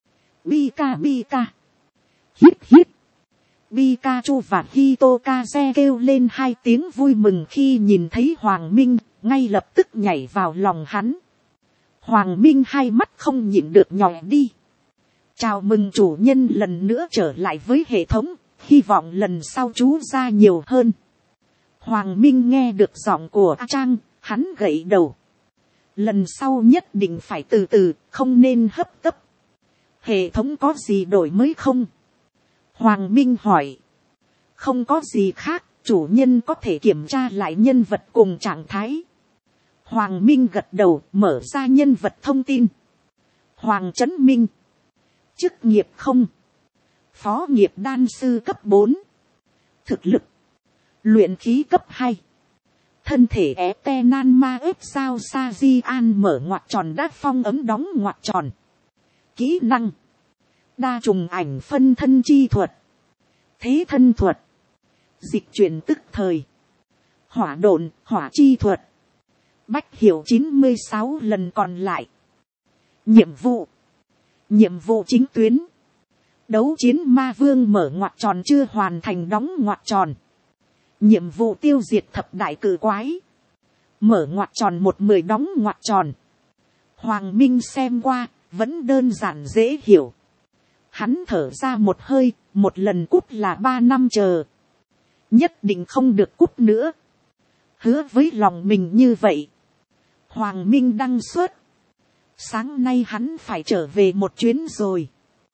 Pika Pika. Hít hít. Pikachu và Hitokage kêu lên 2 tiếng vui mừng khi nhìn thấy Hoàng Minh, ngay lập tức nhảy vào lòng hắn. Hoàng Minh hai mắt không nhịn được nhòe đi. Chào mừng chủ nhân lần nữa trở lại với hệ thống, hy vọng lần sau chú ra nhiều hơn. Hoàng Minh nghe được giọng của A Trang, hắn gật đầu. Lần sau nhất định phải từ từ, không nên hấp tấp. Hệ thống có gì đổi mới không? Hoàng Minh hỏi. Không có gì khác, chủ nhân có thể kiểm tra lại nhân vật cùng trạng thái. Hoàng Minh gật đầu, mở ra nhân vật thông tin. Hoàng Chấn Minh. Chức nghiệp không. Phó nghiệp đan sư cấp 4. Thực lực. Luyện khí cấp 2. Thân thể ép nan ma ếp sao sa di an mở ngoặc tròn đát phong ấm đóng ngoặc tròn. Kỹ năng. Đa trùng ảnh phân thân chi thuật. Thế thân thuật. Dịch chuyển tức thời. Hỏa độn, hỏa chi thuật. Bách hiểu 96 lần còn lại. Nhiệm vụ. Nhiệm vụ chính tuyến. Đấu chiến ma vương mở ngoặc tròn chưa hoàn thành đóng ngoặc tròn. Nhiệm vụ tiêu diệt thập đại cử quái. Mở ngoặc tròn 1-10 đóng ngoặc tròn. Hoàng Minh xem qua, vẫn đơn giản dễ hiểu. Hắn thở ra một hơi, một lần cút là 3 năm chờ. Nhất định không được cút nữa. Hứa với lòng mình như vậy. Hoàng Minh đăng xuất. Sáng nay hắn phải trở về một chuyến rồi.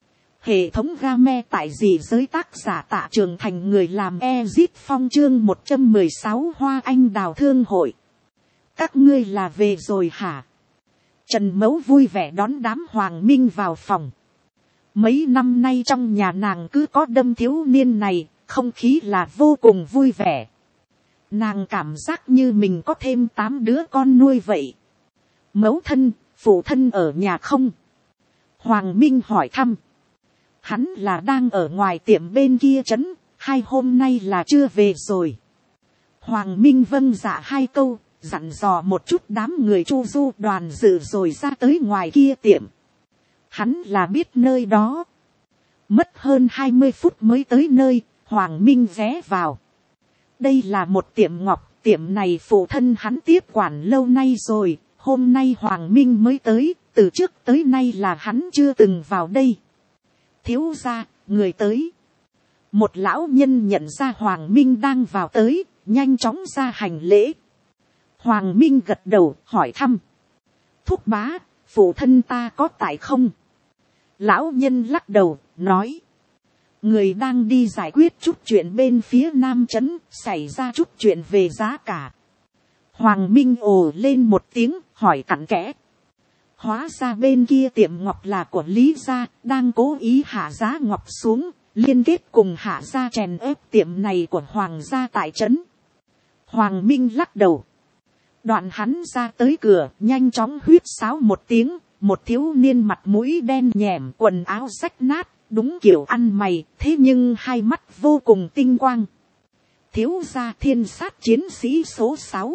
Hệ thống game tại dị giới tác giả Tạ Trường Thành người làm Ezit Phong chương 116 Hoa Anh Đào Thương Hội. Các ngươi là về rồi hả? Trần Mẫu vui vẻ đón đám Hoàng Minh vào phòng. Mấy năm nay trong nhà nàng cứ có đâm thiếu niên này, không khí là vô cùng vui vẻ. Nàng cảm giác như mình có thêm 8 đứa con nuôi vậy. Mẫu thân, phụ thân ở nhà không? Hoàng Minh hỏi thăm. Hắn là đang ở ngoài tiệm bên kia trấn, 2 hôm nay là chưa về rồi. Hoàng Minh vâng dạ 2 câu, dặn dò một chút đám người Chu Du Đoàn Dự rồi ra tới ngoài kia tiệm. Hắn là biết nơi đó. Mất hơn 20 phút mới tới nơi, Hoàng Minh ghé vào. Đây là một tiệm ngọc, tiệm này phụ thân hắn tiếp quản lâu nay rồi, hôm nay Hoàng Minh mới tới, từ trước tới nay là hắn chưa từng vào đây. Thiếu gia, người tới. Một lão nhân nhận ra Hoàng Minh đang vào tới, nhanh chóng ra hành lễ. Hoàng Minh gật đầu hỏi thăm. Thúc bá, phụ thân ta có tại không? Lão nhân lắc đầu, nói. Người đang đi giải quyết chút chuyện bên phía Nam Trấn, xảy ra chút chuyện về giá cả. Hoàng Minh ồ lên một tiếng, hỏi cặn kẽ. Hóa ra bên kia tiệm ngọc là của Lý gia, đang cố ý hạ giá ngọc xuống, liên kết cùng hạ gia chèn ép tiệm này của Hoàng gia tại trấn. Hoàng Minh lắc đầu. Đoạn hắn ra tới cửa, nhanh chóng huýt sáo một tiếng, một thiếu niên mặt mũi đen nhẻm, quần áo rách nát, đúng kiểu ăn mày, thế nhưng hai mắt vô cùng tinh quang. Thiếu gia Thiên Sát chiến sĩ số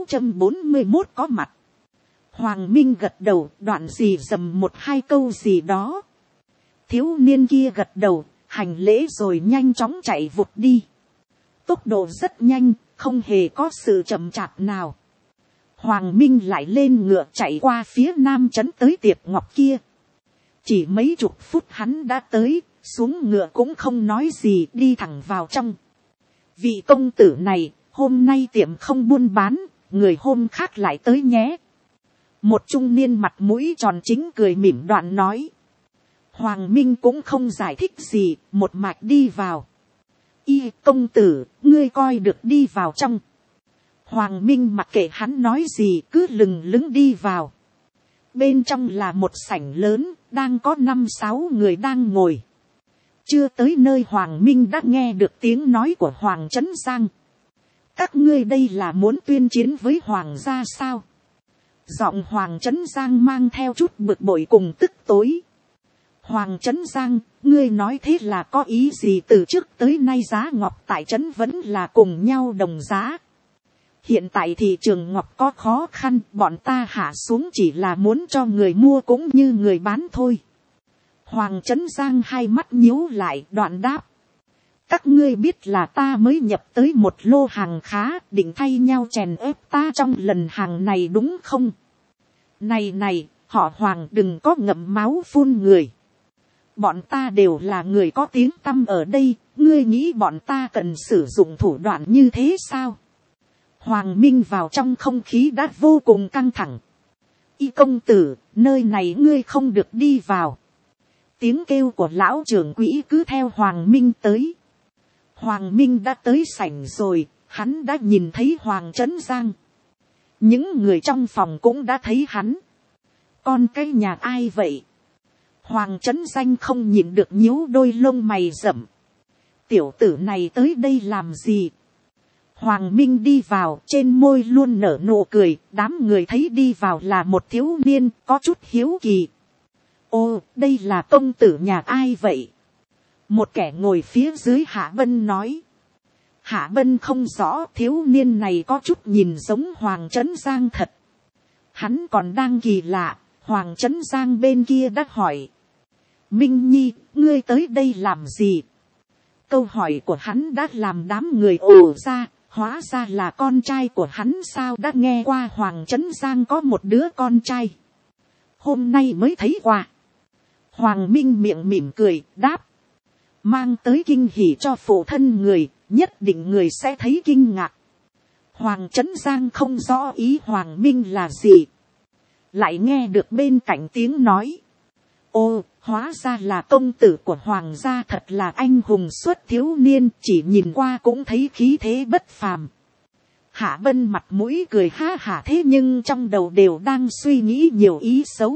641 có mặt. Hoàng Minh gật đầu, đoạn gì dầm một hai câu gì đó. Thiếu niên kia gật đầu, hành lễ rồi nhanh chóng chạy vụt đi. Tốc độ rất nhanh, không hề có sự chậm chạp nào. Hoàng Minh lại lên ngựa chạy qua phía Nam Trấn tới tiệm ngọc kia. Chỉ mấy chục phút hắn đã tới, xuống ngựa cũng không nói gì, đi thẳng vào trong. Vị công tử này, hôm nay tiệm không buôn bán, người hôm khác lại tới nhé. Một trung niên mặt mũi tròn chính cười mỉm đoạn nói. Hoàng Minh cũng không giải thích gì, một mạch đi vào. Y công tử, ngươi coi được đi vào trong. Hoàng Minh mặc kệ hắn nói gì, cứ lừng lững đi vào. Bên trong là một sảnh lớn, đang có 5-6 người đang ngồi. Chưa tới nơi Hoàng Minh đã nghe được tiếng nói của Hoàng Trấn Giang. Các ngươi đây là muốn tuyên chiến với Hoàng gia sao? Giọng Hoàng Trấn Giang mang theo chút bực bội cùng tức tối. Hoàng Trấn Giang, ngươi nói thế là có ý gì? Từ trước tới nay giá ngọc tại trấn vẫn là cùng nhau đồng giá. Hiện tại thị trường ngọc có khó khăn, bọn ta hạ xuống chỉ là muốn cho người mua cũng như người bán thôi. Hoàng Trấn Giang hai mắt nhíu lại, đoạn đáp. Các ngươi biết là ta mới nhập tới một lô hàng khá, định thay nhau chèn ép ta trong lần hàng này đúng không? Này, họ Hoàng đừng có ngậm máu phun người. Bọn ta đều là người có tiếng tăm ở đây, ngươi nghĩ bọn ta cần sử dụng thủ đoạn như thế sao? Hoàng Minh vào trong không khí đã vô cùng căng thẳng. Y công tử, nơi này ngươi không được đi vào. Tiếng kêu của lão trưởng quỹ cứ theo Hoàng Minh tới. Hoàng Minh đã tới sảnh rồi, hắn đã nhìn thấy Hoàng Trấn Giang. Những người trong phòng cũng đã thấy hắn. Con cái nhà ai vậy? Hoàng Trấn Giang không nhìn được nhíu đôi lông mày rậm. Tiểu tử này tới đây làm gì? Hoàng Minh đi vào, trên môi luôn nở nụ cười, đám người thấy đi vào là một thiếu niên, có chút hiếu kỳ. Ô, đây là công tử nhà ai vậy? Một kẻ ngồi phía dưới Hạ Bân nói. Hạ Bân không rõ, thiếu niên này có chút nhìn giống Hoàng Trấn Giang thật. Hắn còn đang kỳ lạ, Hoàng Trấn Giang bên kia đã hỏi. Minh Nhi, ngươi tới đây làm gì? Câu hỏi của hắn đã làm đám người ồ ra, hóa ra là con trai của hắn sao? Đã nghe qua Hoàng Trấn Giang có một đứa con trai. Hôm nay mới thấy qua. Hoàng Minh miệng mỉm cười, đáp. Mang tới kinh hỉ cho phụ thân người, nhất định người sẽ thấy kinh ngạc. Hoàng Trấn Giang không rõ ý Hoàng Minh là gì. Lại nghe được bên cạnh tiếng nói. Ô, hóa ra là công tử của Hoàng gia, thật là anh hùng xuất thiếu niên, chỉ nhìn qua cũng thấy khí thế bất phàm. Hạ Bân mặt mũi cười ha hả, thế nhưng trong đầu đều đang suy nghĩ nhiều ý xấu.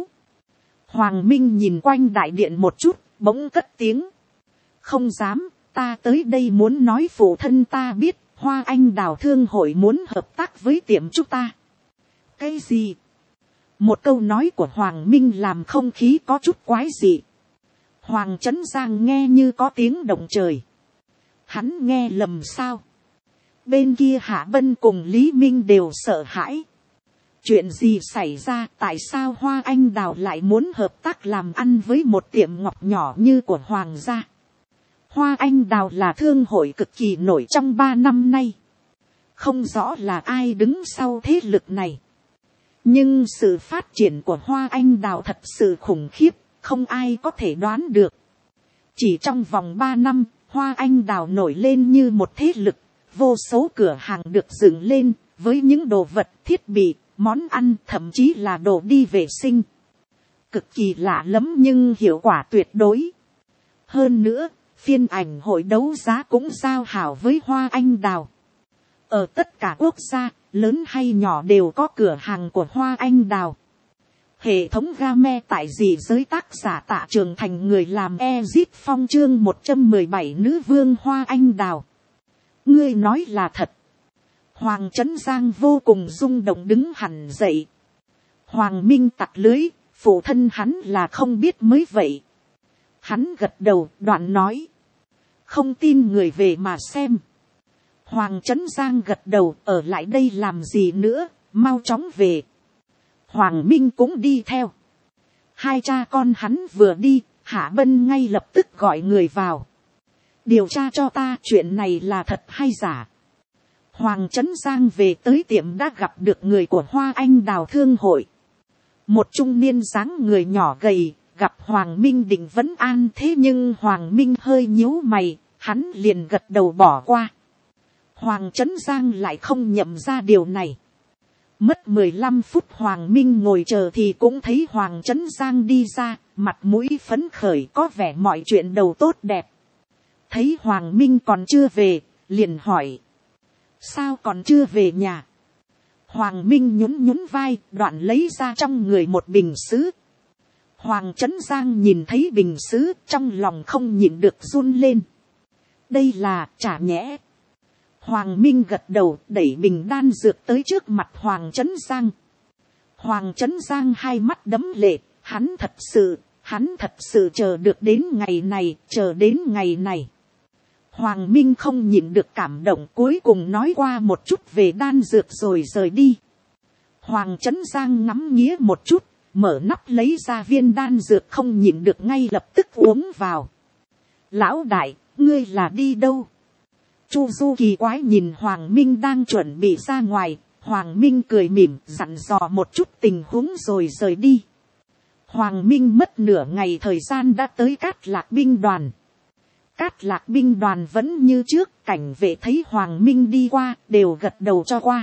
Hoàng Minh nhìn quanh đại điện một chút, bỗng cất tiếng. Không dám, ta tới đây muốn nói phụ thân ta biết, Hoa Anh Đào Thương hội muốn hợp tác với tiệm chúng ta. Cái gì? Một câu nói của Hoàng Minh làm không khí có chút quái dị. Hoàng Trấn Giang nghe như có tiếng động trời. Hắn nghe lầm sao? Bên kia Hạ Bân cùng Lý Minh đều sợ hãi. Chuyện gì xảy ra? Tại sao Hoa Anh Đào lại muốn hợp tác làm ăn với một tiệm ngọc nhỏ như của Hoàng gia? Hoa Anh Đào là thương hội cực kỳ nổi trong 3 năm nay. Không rõ là ai đứng sau thế lực này. Nhưng sự phát triển của Hoa Anh Đào thật sự khủng khiếp, không ai có thể đoán được. Chỉ trong vòng 3 năm, hoa anh đào nổi lên như một thế lực, vô số cửa hàng được dựng lên, với những đồ vật, thiết bị, món ăn, thậm chí là đồ đi vệ sinh. Cực kỳ lạ lẫm nhưng hiệu quả tuyệt đối. Hơn nữa, phiên ảnh hội đấu giá cũng giao hảo với hoa anh đào. Ở tất cả quốc gia, lớn hay nhỏ đều có cửa hàng của hoa anh đào. Hệ thống game tại dị giới tác giả Tạ Trường Thành, người làm Ezit Phong chương 117 nữ vương hoa anh đào. Ngươi nói là thật. Hoàng Trấn Giang vô cùng rung động đứng hẳn dậy. Hoàng Minh tặc lưới, phụ thân hắn là không biết mới vậy. Hắn gật đầu, đoạn nói. Không tin người về mà xem. Hoàng Trấn Giang gật đầu, ở lại đây làm gì nữa, mau chóng về. Hoàng Minh cũng đi theo. Hai cha con hắn vừa đi, Hạ Bân ngay lập tức gọi người vào. Điều tra cho ta chuyện này là thật hay giả. Hoàng Trấn Giang về tới tiệm đã gặp được người của Hoa Anh Đào Thương hội. Một trung niên dáng người nhỏ gầy, gặp Hoàng Minh định vấn an, thế nhưng Hoàng Minh hơi nhíu mày, hắn liền gật đầu bỏ qua. Hoàng Trấn Giang lại không nhậm ra điều này. Mất 15 phút Hoàng Minh ngồi chờ thì cũng thấy Hoàng Trấn Giang đi ra, mặt mũi phấn khởi, có vẻ mọi chuyện đầu tốt đẹp. Thấy Hoàng Minh còn chưa về, liền hỏi. Sao còn chưa về nhà? Hoàng Minh nhún nhún vai, đoạn lấy ra trong người một bình sứ. Hoàng Trấn Giang nhìn thấy bình sứ, trong lòng không nhịn được run lên. Đây là trà nhẽ. Hoàng Minh gật đầu, đẩy bình đan dược tới trước mặt Hoàng Trấn Giang. Hoàng Trấn Giang hai mắt đẫm lệ, hắn thật sự chờ được đến ngày này, chờ đến ngày này. Hoàng Minh không nhịn được cảm động, cuối cùng nói qua một chút về đan dược rồi rời đi. Hoàng Trấn Giang ngắm nghía một chút, mở nắp lấy ra viên đan dược, không nhịn được ngay lập tức uống vào. Lão đại, ngươi là đi đâu? Chu Du kỳ quái nhìn Hoàng Minh đang chuẩn bị ra ngoài. Hoàng Minh cười mỉm, dặn dò một chút tình huống rồi rời đi. Hoàng Minh mất nửa ngày thời gian đã tới Cát Lạc binh đoàn. Cát Lạc binh đoàn vẫn như trước, cảnh vệ thấy Hoàng Minh đi qua, đều gật đầu cho qua.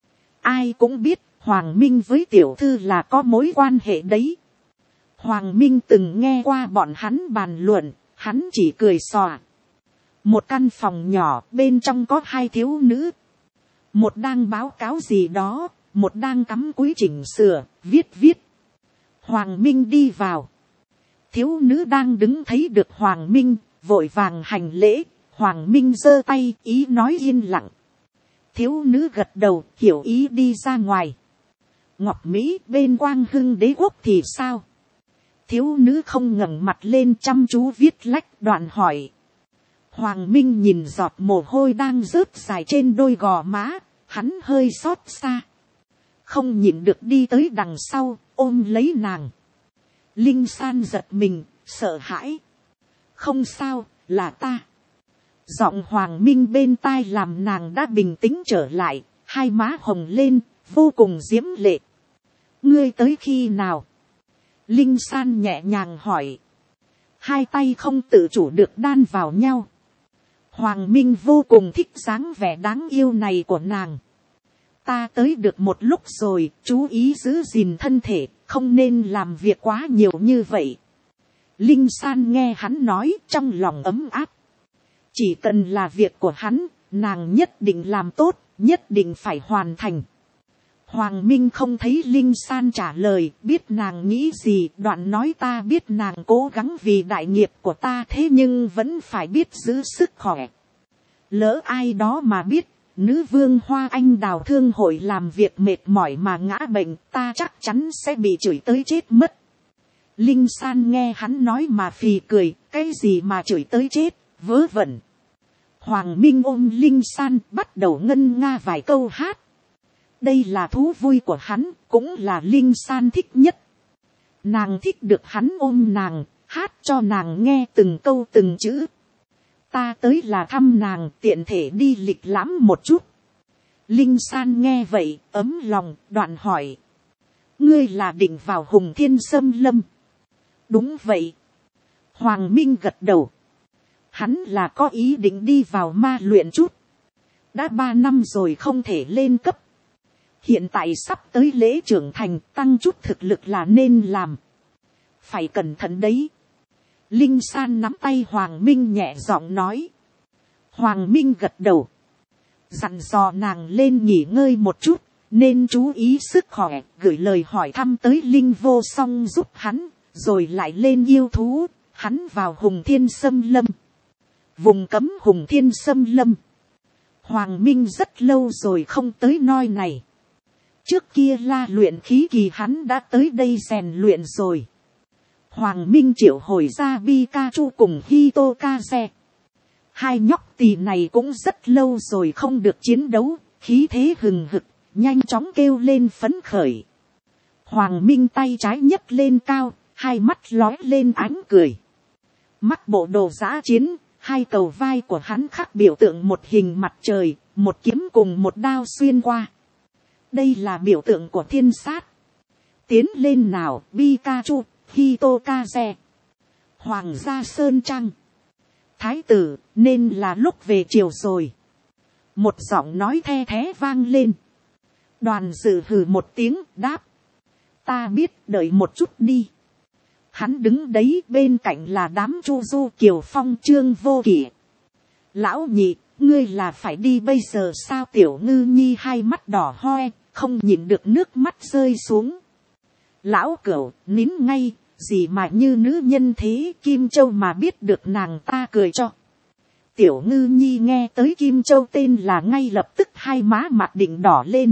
Ai cũng biết, Hoàng Minh với tiểu thư là có mối quan hệ đấy. Hoàng Minh từng nghe qua bọn hắn bàn luận, hắn chỉ cười xòa. Một căn phòng nhỏ, bên trong có hai thiếu nữ. Một đang báo cáo gì đó, một đang cắm cúi chỉnh sửa, viết. Hoàng Minh đi vào. Thiếu nữ đang đứng thấy được Hoàng Minh, vội vàng hành lễ. Hoàng Minh giơ tay, ý nói yên lặng. Thiếu nữ gật đầu, hiểu ý đi ra ngoài. Ngọc Mỹ, bên Quang Hưng đế quốc thì sao? Thiếu nữ không ngẩng mặt lên, chăm chú viết lách, đoạn hỏi. Hoàng Minh nhìn giọt mồ hôi đang rớt dài trên đôi gò má, hắn hơi xót xa. Không nhịn được đi tới đằng sau, ôm lấy nàng. Linh San giật mình, sợ hãi. Không sao, là ta. Giọng Hoàng Minh bên tai làm nàng đã bình tĩnh trở lại, hai má hồng lên, vô cùng diễm lệ. Ngươi tới khi nào? Linh San nhẹ nhàng hỏi. Hai tay không tự chủ được đan vào nhau. Hoàng Minh vô cùng thích dáng vẻ đáng yêu này của nàng. Ta tới được một lúc rồi, chú ý giữ gìn thân thể, không nên làm việc quá nhiều như vậy. Linh San nghe hắn nói, trong lòng ấm áp. Chỉ cần là việc của hắn, nàng nhất định làm tốt, nhất định phải hoàn thành. Hoàng Minh không thấy Linh San trả lời, biết nàng nghĩ gì, đoạn nói ta biết nàng cố gắng vì đại nghiệp của ta, thế nhưng vẫn phải biết giữ sức khỏe. Lỡ ai đó mà biết, nữ vương Hoa Anh Đào Thương hội làm việc mệt mỏi mà ngã bệnh, ta chắc chắn sẽ bị chửi tới chết mất. Linh San nghe hắn nói mà phì cười, cái gì mà chửi tới chết, vớ vẩn. Hoàng Minh ôm Linh San, bắt đầu ngân nga vài câu hát. Đây là thú vui của hắn, cũng là Linh San thích nhất. Nàng thích được hắn ôm nàng, hát cho nàng nghe từng câu từng chữ. Ta tới là thăm nàng, tiện thể đi lịch lãm một chút. Linh San nghe vậy, ấm lòng, đoạn hỏi. Ngươi là định vào Hùng Thiên Xâm Lâm? Đúng vậy. Hoàng Minh gật đầu. Hắn là có ý định đi vào ma luyện chút. Đã 3 năm rồi không thể lên cấp. Hiện tại sắp tới lễ trưởng thành, tăng chút thực lực là nên làm. Phải cẩn thận đấy. Linh San nắm tay Hoàng Minh nhẹ giọng nói. Hoàng Minh gật đầu. Dặn dò nàng lên nghỉ ngơi một chút, nên chú ý sức khỏe, gửi lời hỏi thăm tới Linh Vô Song giúp hắn, rồi lại lên yêu thú, hắn vào Hùng Thiên Xâm Lâm. Vùng cấm Hùng Thiên Xâm Lâm. Hoàng Minh rất lâu rồi không tới nơi này. Trước kia la luyện khí kỳ hắn đã tới đây rèn luyện rồi. Hoàng Minh triệu hồi ra Pikachu cùng Hitokaze. Hai nhóc tỳ này cũng rất lâu rồi không được chiến đấu, khí thế hừng hực, nhanh chóng kêu lên phấn khởi. Hoàng Minh tay trái nhấc lên cao, hai mắt lóe lên ánh cười. Mắt bộ đồ giã chiến, hai cầu vai của hắn khắc biểu tượng một hình mặt trời, một kiếm cùng một đao xuyên qua. Đây là biểu tượng của thiên sát. Tiến lên nào, Pikachu, Hitokaze. Hoàng gia Sơn Trăng. Thái tử, nên là lúc về chiều rồi. Một giọng nói the thé vang lên. Đoàn dự hừ một tiếng đáp. Ta biết, đợi một chút đi. Hắn đứng đấy, bên cạnh là đám Chu Du Kiều Phong Trương Vô Kỵ. Lão nhị, ngươi là phải đi bây giờ sao? Tiểu Ngư Nhi hai mắt đỏ hoe, không nhìn được nước mắt rơi xuống. Lão Cửu, nín ngay, gì mà như nữ nhân thế, Kim Châu mà biết được nàng ta cười cho. Tiểu Ngư Nhi nghe tới Kim Châu tên là ngay lập tức hai má mặt định đỏ lên.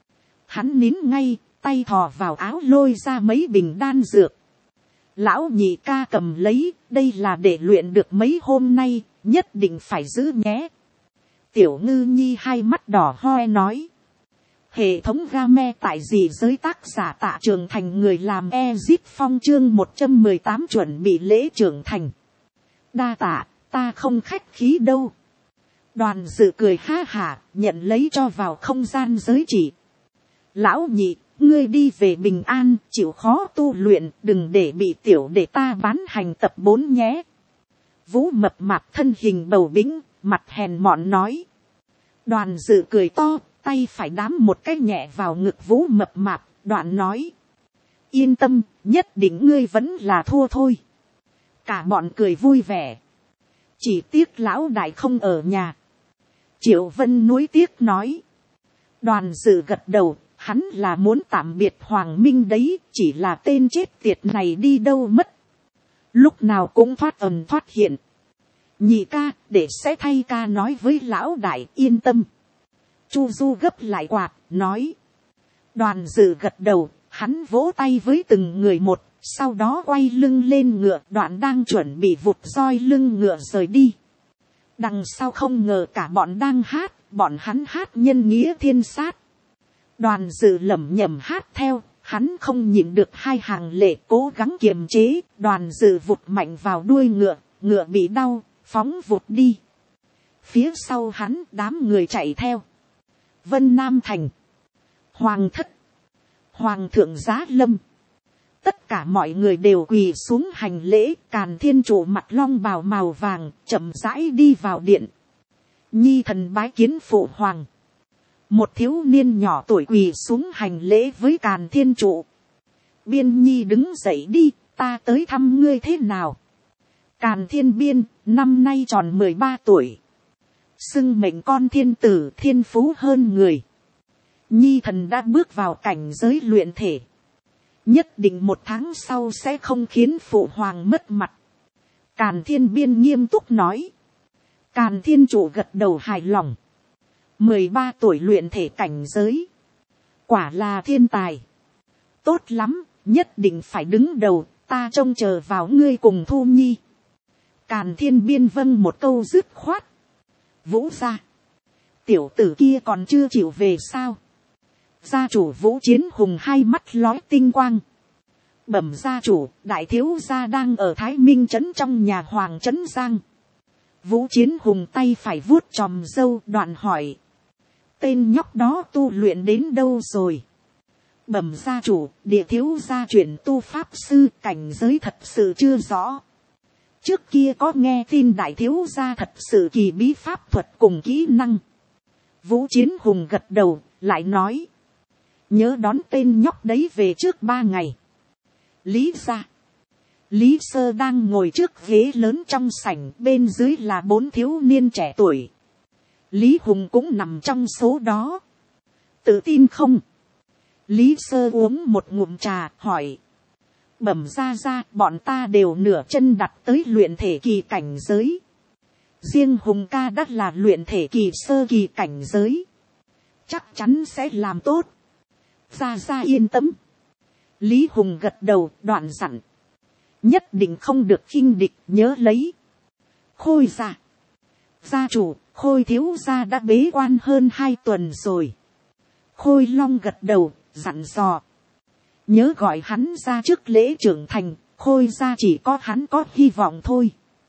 Hắn nín ngay, tay thò vào áo lôi ra mấy bình đan dược. Lão nhị ca cầm lấy, đây là để luyện được mấy hôm nay, nhất định phải giữ nhé. Tiểu Ngư Nhi hai mắt đỏ hoe nói. Hệ thống game tại gì giới tác giả Tạ Trường Thành, người làm Ezit Phong chương 118 chuẩn bị lễ trưởng thành. Đa tạ, ta không khách khí đâu. Đoàn dự cười ha hả, nhận lấy cho vào không gian giới chỉ. Lão nhị, ngươi đi về bình an, chịu khó tu luyện, đừng để bị tiểu để ta bán hành tập 4 nhé. Vũ mập mạp thân hình bầu bĩnh, mặt hèn mọn nói. Đoàn dự cười to, tay phải đám một cái nhẹ vào ngực Vũ mập mạp, đoạn nói. Yên tâm, nhất định ngươi vẫn là thua thôi. Cả bọn cười vui vẻ. Chỉ tiếc lão đại không ở nhà. Triệu Vân nuối tiếc nói. Đoàn dự gật đầu, hắn là muốn tạm biệt Hoàng Minh đấy, chỉ là tên chết tiệt này đi đâu mất. Lúc nào cũng thoát ẩn thoát hiện. Nhị ca, để sẽ thay ca nói với lão đại, yên tâm. Chu Du gấp lại quạt, nói. Đoàn dự gật đầu, hắn vỗ tay với từng người một, sau đó quay lưng lên ngựa, đoạn đang chuẩn bị vụt roi lưng ngựa rời đi. Đằng sau không ngờ cả bọn đang hát, bọn hắn hát nhân nghĩa thiên sát. Đoàn dự lẩm nhẩm hát theo, hắn không nhịn được hai hàng lệ, cố gắng kiềm chế, đoàn dự vụt mạnh vào đuôi ngựa, ngựa bị đau, phóng vụt đi. Phía sau hắn đám người chạy theo. Vân Nam Thành, Hoàng thất, Hoàng thượng Giá Lâm. Tất cả mọi người đều quỳ xuống hành lễ, Càn Thiên Chủ mặt long bào màu vàng, chậm rãi đi vào điện. Nhi thần bái kiến phụ hoàng. Một thiếu niên nhỏ tuổi quỳ xuống hành lễ với Càn Thiên Chủ. Biên Nhi đứng dậy đi, ta tới thăm ngươi thế nào? Càn Thiên Biên, năm nay tròn 13 tuổi. Xưng mệnh con thiên tử, thiên phú hơn người. Nhi thần đã bước vào cảnh giới luyện thể. Nhất định 1 tháng sau sẽ không khiến phụ hoàng mất mặt. Càn Thiên Biên nghiêm túc nói. Càn Thiên Chủ gật đầu hài lòng. 13 tuổi luyện thể cảnh giới. Quả là thiên tài. Tốt lắm, nhất định phải đứng đầu, ta trông chờ vào ngươi cùng Thu Nhi. Càn Thiên Biên vâng một câu dứt khoát. Vũ gia, tiểu tử kia còn chưa chịu về sao? Gia chủ Vũ Chiến Hùng hai mắt lóe tinh quang. Bẩm gia chủ, đại thiếu gia đang ở Thái Minh trấn trong nhà Hoàng Trấn Giang. Vũ Chiến Hùng tay phải vuốt chòm râu, đoạn hỏi. Tên nhóc đó tu luyện đến đâu rồi? Bẩm gia chủ, địa thiếu gia chuyển tu pháp sư, cảnh giới thật sự chưa rõ. trước kia có nghe tin đại thiếu gia thật sự kỳ bí pháp thuật cùng kỹ năng. Vũ Chiến Hùng gật đầu, lại nói. Nhớ đón tên nhóc đấy về trước 3 ngày. Lý gia. Lý Sơ đang ngồi trước ghế lớn trong sảnh, bên dưới là 4 thiếu niên trẻ tuổi. Lý Hùng cũng nằm trong số đó. Tự tin không? Lý Sơ uống một ngụm trà, hỏi. Bẩm ra, bọn ta đều nửa chân đặt tới luyện thể kỳ cảnh giới. Riêng Hùng ca đã là luyện thể kỳ sơ kỳ cảnh giới. Chắc chắn sẽ làm tốt. Ra yên tâm. Lý Hùng gật đầu, đoạn dặn. Nhất định không được khinh địch, nhớ lấy. Khôi gia chủ, Khôi thiếu gia đã bế quan hơn 2 tuần rồi. Khôi Long gật đầu, dặn dò. Nhớ gọi hắn ra trước lễ trưởng thành, Khôi gia chỉ có hắn có hy vọng thôi.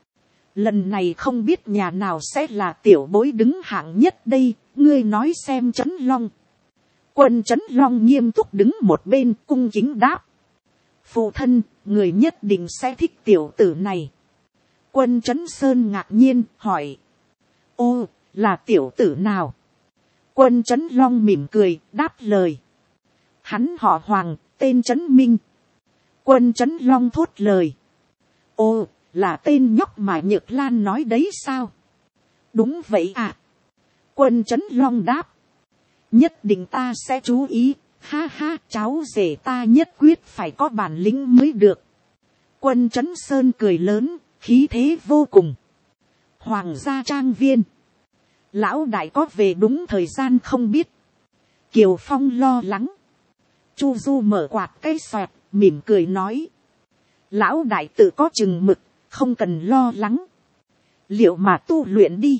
Lần này không biết nhà nào sẽ là tiểu bối đứng hạng nhất đây, ngươi nói xem. Trấn Long. Quân Trấn Long nghiêm túc đứng một bên, cung kính đáp. Phụ thân, người nhất định sẽ thích tiểu tử này. Quân Trấn Sơn ngạc nhiên, hỏi. Ô, là tiểu tử nào? Quân Trấn Long mỉm cười, đáp lời. Hắn họ Hoàng, tên Trấn Minh. Quân Trấn Long thốt lời. Ô, là tên nhóc mà Nhược Lan nói đấy sao? Đúng vậy à. Quân Trấn Long đáp. Nhất định ta sẽ chú ý. Ha ha, cháu rể ta nhất quyết phải có bản lĩnh mới được. Quân Trấn Sơn cười lớn, khí thế vô cùng. Hoàng gia trang viên. Lão đại có về đúng thời gian không biết. Kiều Phong lo lắng. Chu Du mở quạt cái xoẹt, mỉm cười nói. Lão đại tự có chừng mực, không cần lo lắng. Liệu mà tu luyện đi.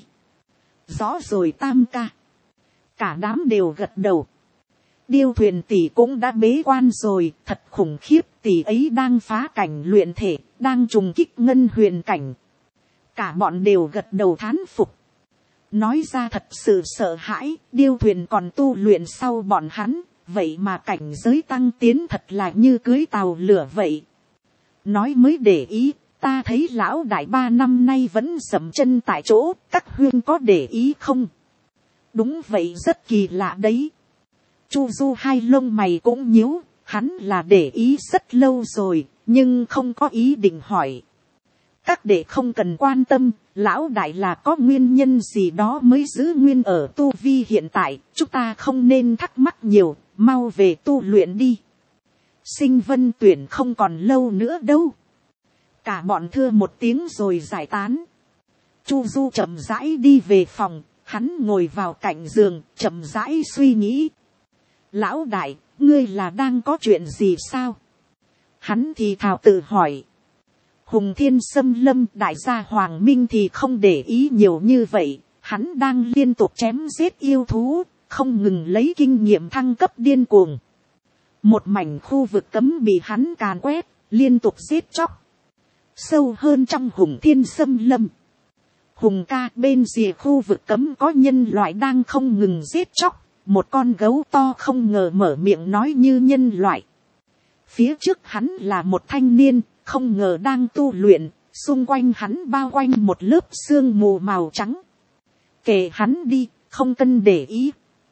Rõ rồi Tam ca. Cả đám đều gật đầu. Điêu Thuyền tỷ cũng đã bế quan rồi, thật khủng khiếp, tỷ ấy đang phá cảnh luyện thể, đang trùng kích ngân huyền cảnh. Cả bọn đều gật đầu thán phục. Nói ra thật sự sợ hãi, Điêu Thuyền còn tu luyện sau bọn hắn, vậy mà cảnh giới tăng tiến thật là như cưới tàu lửa vậy. Nói mới để ý, ta thấy lão đại 3 năm nay vẫn dậm chân tại chỗ, các huyên có để ý không? Đúng vậy, rất kỳ lạ đấy. Chu Du hai lông mày cũng nhíu, hắn là để ý rất lâu rồi, nhưng không có ý định hỏi. Các đệ không cần quan tâm, lão đại là có nguyên nhân gì đó mới giữ nguyên ở tu vi hiện tại, chúng ta không nên thắc mắc nhiều, mau về tu luyện đi. Sinh Vân tuyển không còn lâu nữa đâu. Cả bọn thưa một tiếng rồi giải tán. Chu Du chậm rãi đi về phòng, hắn ngồi vào cạnh giường, chậm rãi suy nghĩ. Lão đại, ngươi là đang có chuyện gì sao? Hắn thì thào tự hỏi. Hùng Thiên xâm lâm đại gia Hoàng Minh thì không để ý nhiều như vậy. Hắn đang liên tục chém giết yêu thú, không ngừng lấy kinh nghiệm thăng cấp điên cuồng. Một mảnh khu vực cấm bị hắn càn quét, liên tục giết chóc. Sâu hơn trong Hùng Thiên xâm lâm. Hùng ca, bên rìa khu vực cấm có nhân loại đang không ngừng giết chóc. Một con gấu to không ngờ mở miệng nói như nhân loại. Phía trước hắn là một thanh niên, không ngờ đang tu luyện, xung quanh hắn bao quanh một lớp sương mù màu trắng. Kệ hắn đi, không cần để ý.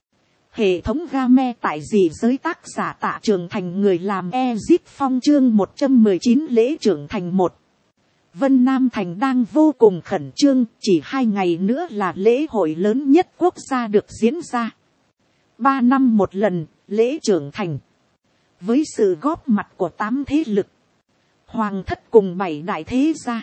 Hệ thống game tại gì giới tác giả Tạ Trường Thành, người làm Ezit Phong chương 119 lễ trưởng thành 1. Vân Nam Thành đang vô cùng khẩn trương, chỉ 2 ngày nữa là lễ hội lớn nhất quốc gia được diễn ra. 3 năm một lần, lễ trưởng thành. Với sự góp mặt của 8 thế lực, Hoàng thất cùng 7 đại thế gia.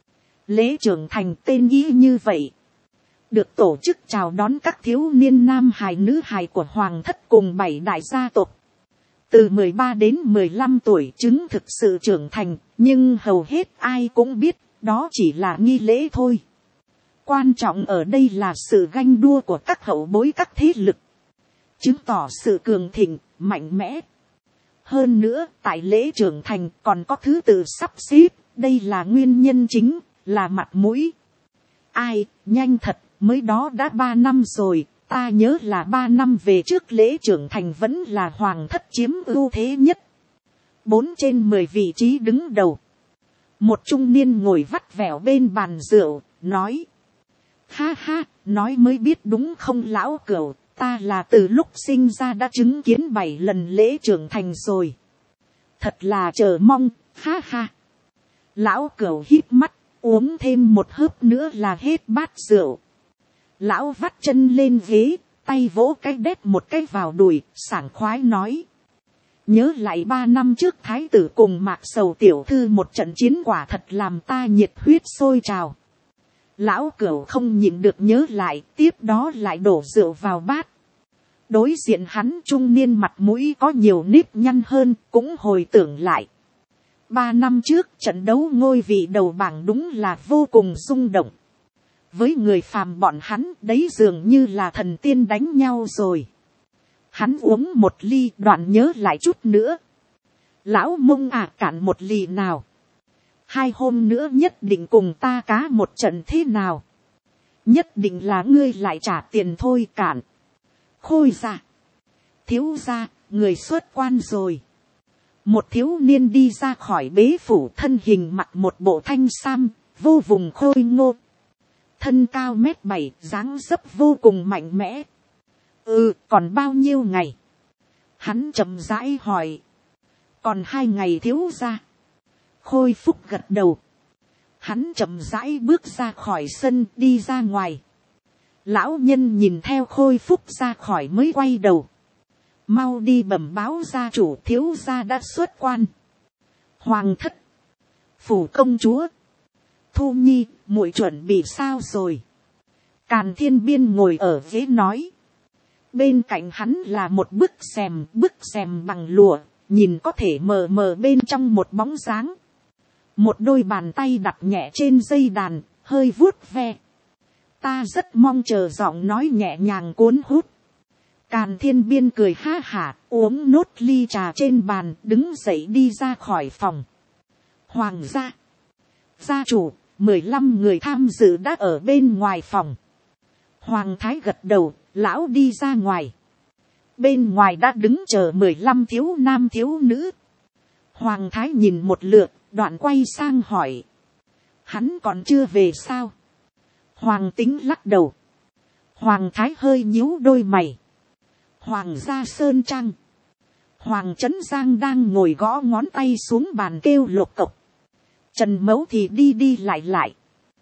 Lễ trưởng thành tên ý như vậy. Được tổ chức chào đón các thiếu niên nam hài nữ hài của Hoàng thất cùng 7 đại gia tộc. Từ 13 đến 15 tuổi chứng thực sự trưởng thành, nhưng hầu hết ai cũng biết, đó chỉ là nghi lễ thôi. Quan trọng ở đây là sự ganh đua của các hậu bối các thế lực. Chứng tỏ sự cường thịnh, mạnh mẽ. Hơn nữa, tại lễ trưởng thành còn có thứ tự sắp xếp, đây là nguyên nhân chính, là mặt mũi. Ai, nhanh thật, mới đó đã 3 năm rồi, ta nhớ là 3 năm về trước lễ trưởng thành vẫn là Hoàng thất chiếm ưu thế nhất. 4 trên 10 vị trí đứng đầu. Một trung niên ngồi vắt vẻo bên bàn rượu, nói. Ha ha, nói mới biết đúng không lão cửu, ta là từ lúc sinh ra đã chứng kiến 7 lần lễ trưởng thành rồi. Thật là chờ mong, ha ha. Lão cửu híp mắt, uống thêm một hớp nữa là hết bát rượu. Lão vắt chân lên ghế, tay vỗ cái đét một cái vào đùi, sảng khoái nói. Nhớ lại 3 năm trước thái tử cùng Mạc Sầu tiểu thư một trận chiến quả thật làm ta nhiệt huyết sôi trào. Lão cửu không nhịn được nhớ lại, tiếp đó lại đổ rượu vào bát. Đối diện hắn trung niên mặt mũi có nhiều nếp nhăn hơn, cũng hồi tưởng lại. 3 năm trước trận đấu ngôi vị đầu bảng đúng là vô cùng rung động. Với người phàm bọn hắn đấy dường như là thần tiên đánh nhau rồi. Hắn uống một ly đoạn nhớ lại chút nữa. Lão Mông cạn một ly nào. 2 hôm nữa nhất định cùng ta cá một trận thế nào. Nhất định là ngươi lại trả tiền thôi cạn. Khôi ra. Thiếu ra, người xuất quan rồi. Một thiếu niên đi ra khỏi bế phủ, thân hình mặc một bộ thanh sam, vô vùng khôi ngô. Thân cao 1m7, dáng dấp vô cùng mạnh mẽ. Còn bao nhiêu ngày? Hắn chậm rãi hỏi. Còn 2 ngày thiếu ra. Khôi Phúc gật đầu. Hắn chậm rãi bước ra khỏi sân, đi ra ngoài. Lão nhân nhìn theo Khôi Phúc ra khỏi mới quay đầu. Mau đi bẩm báo gia chủ, thiếu gia đã xuất quan. Hoàng thất, phủ công chúa, Thu Nhi, muội chuẩn bị sao rồi? Càn Thiên Biên ngồi ở ghế nói. Bên cạnh hắn là một bức xèm bằng lụa, nhìn có thể mờ mờ bên trong một bóng dáng. Một đôi bàn tay đặt nhẹ trên dây đàn, hơi vuốt ve. Ta rất mong chờ giọng nói nhẹ nhàng cuốn hút. Càn Thiên Biên cười ha hả, uống nốt ly trà trên bàn, đứng dậy đi ra khỏi phòng. Hoàng gia, gia chủ, 15 người tham dự đã ở bên ngoài phòng. Hoàng thái gật đầu, lão đi ra ngoài. Bên ngoài đã đứng chờ 15 thiếu nam thiếu nữ. Hoàng thái nhìn một lượt, đoạn quay sang hỏi. Hắn còn chưa về sao? Hoàng Tính lắc đầu. Hoàng thái hơi nhíu đôi mày. Hoàng gia sơn trang. Hoàng Trấn Giang đang ngồi gõ ngón tay xuống bàn kêu lộc cộc. Trần Mẫu thì đi đi lại lại.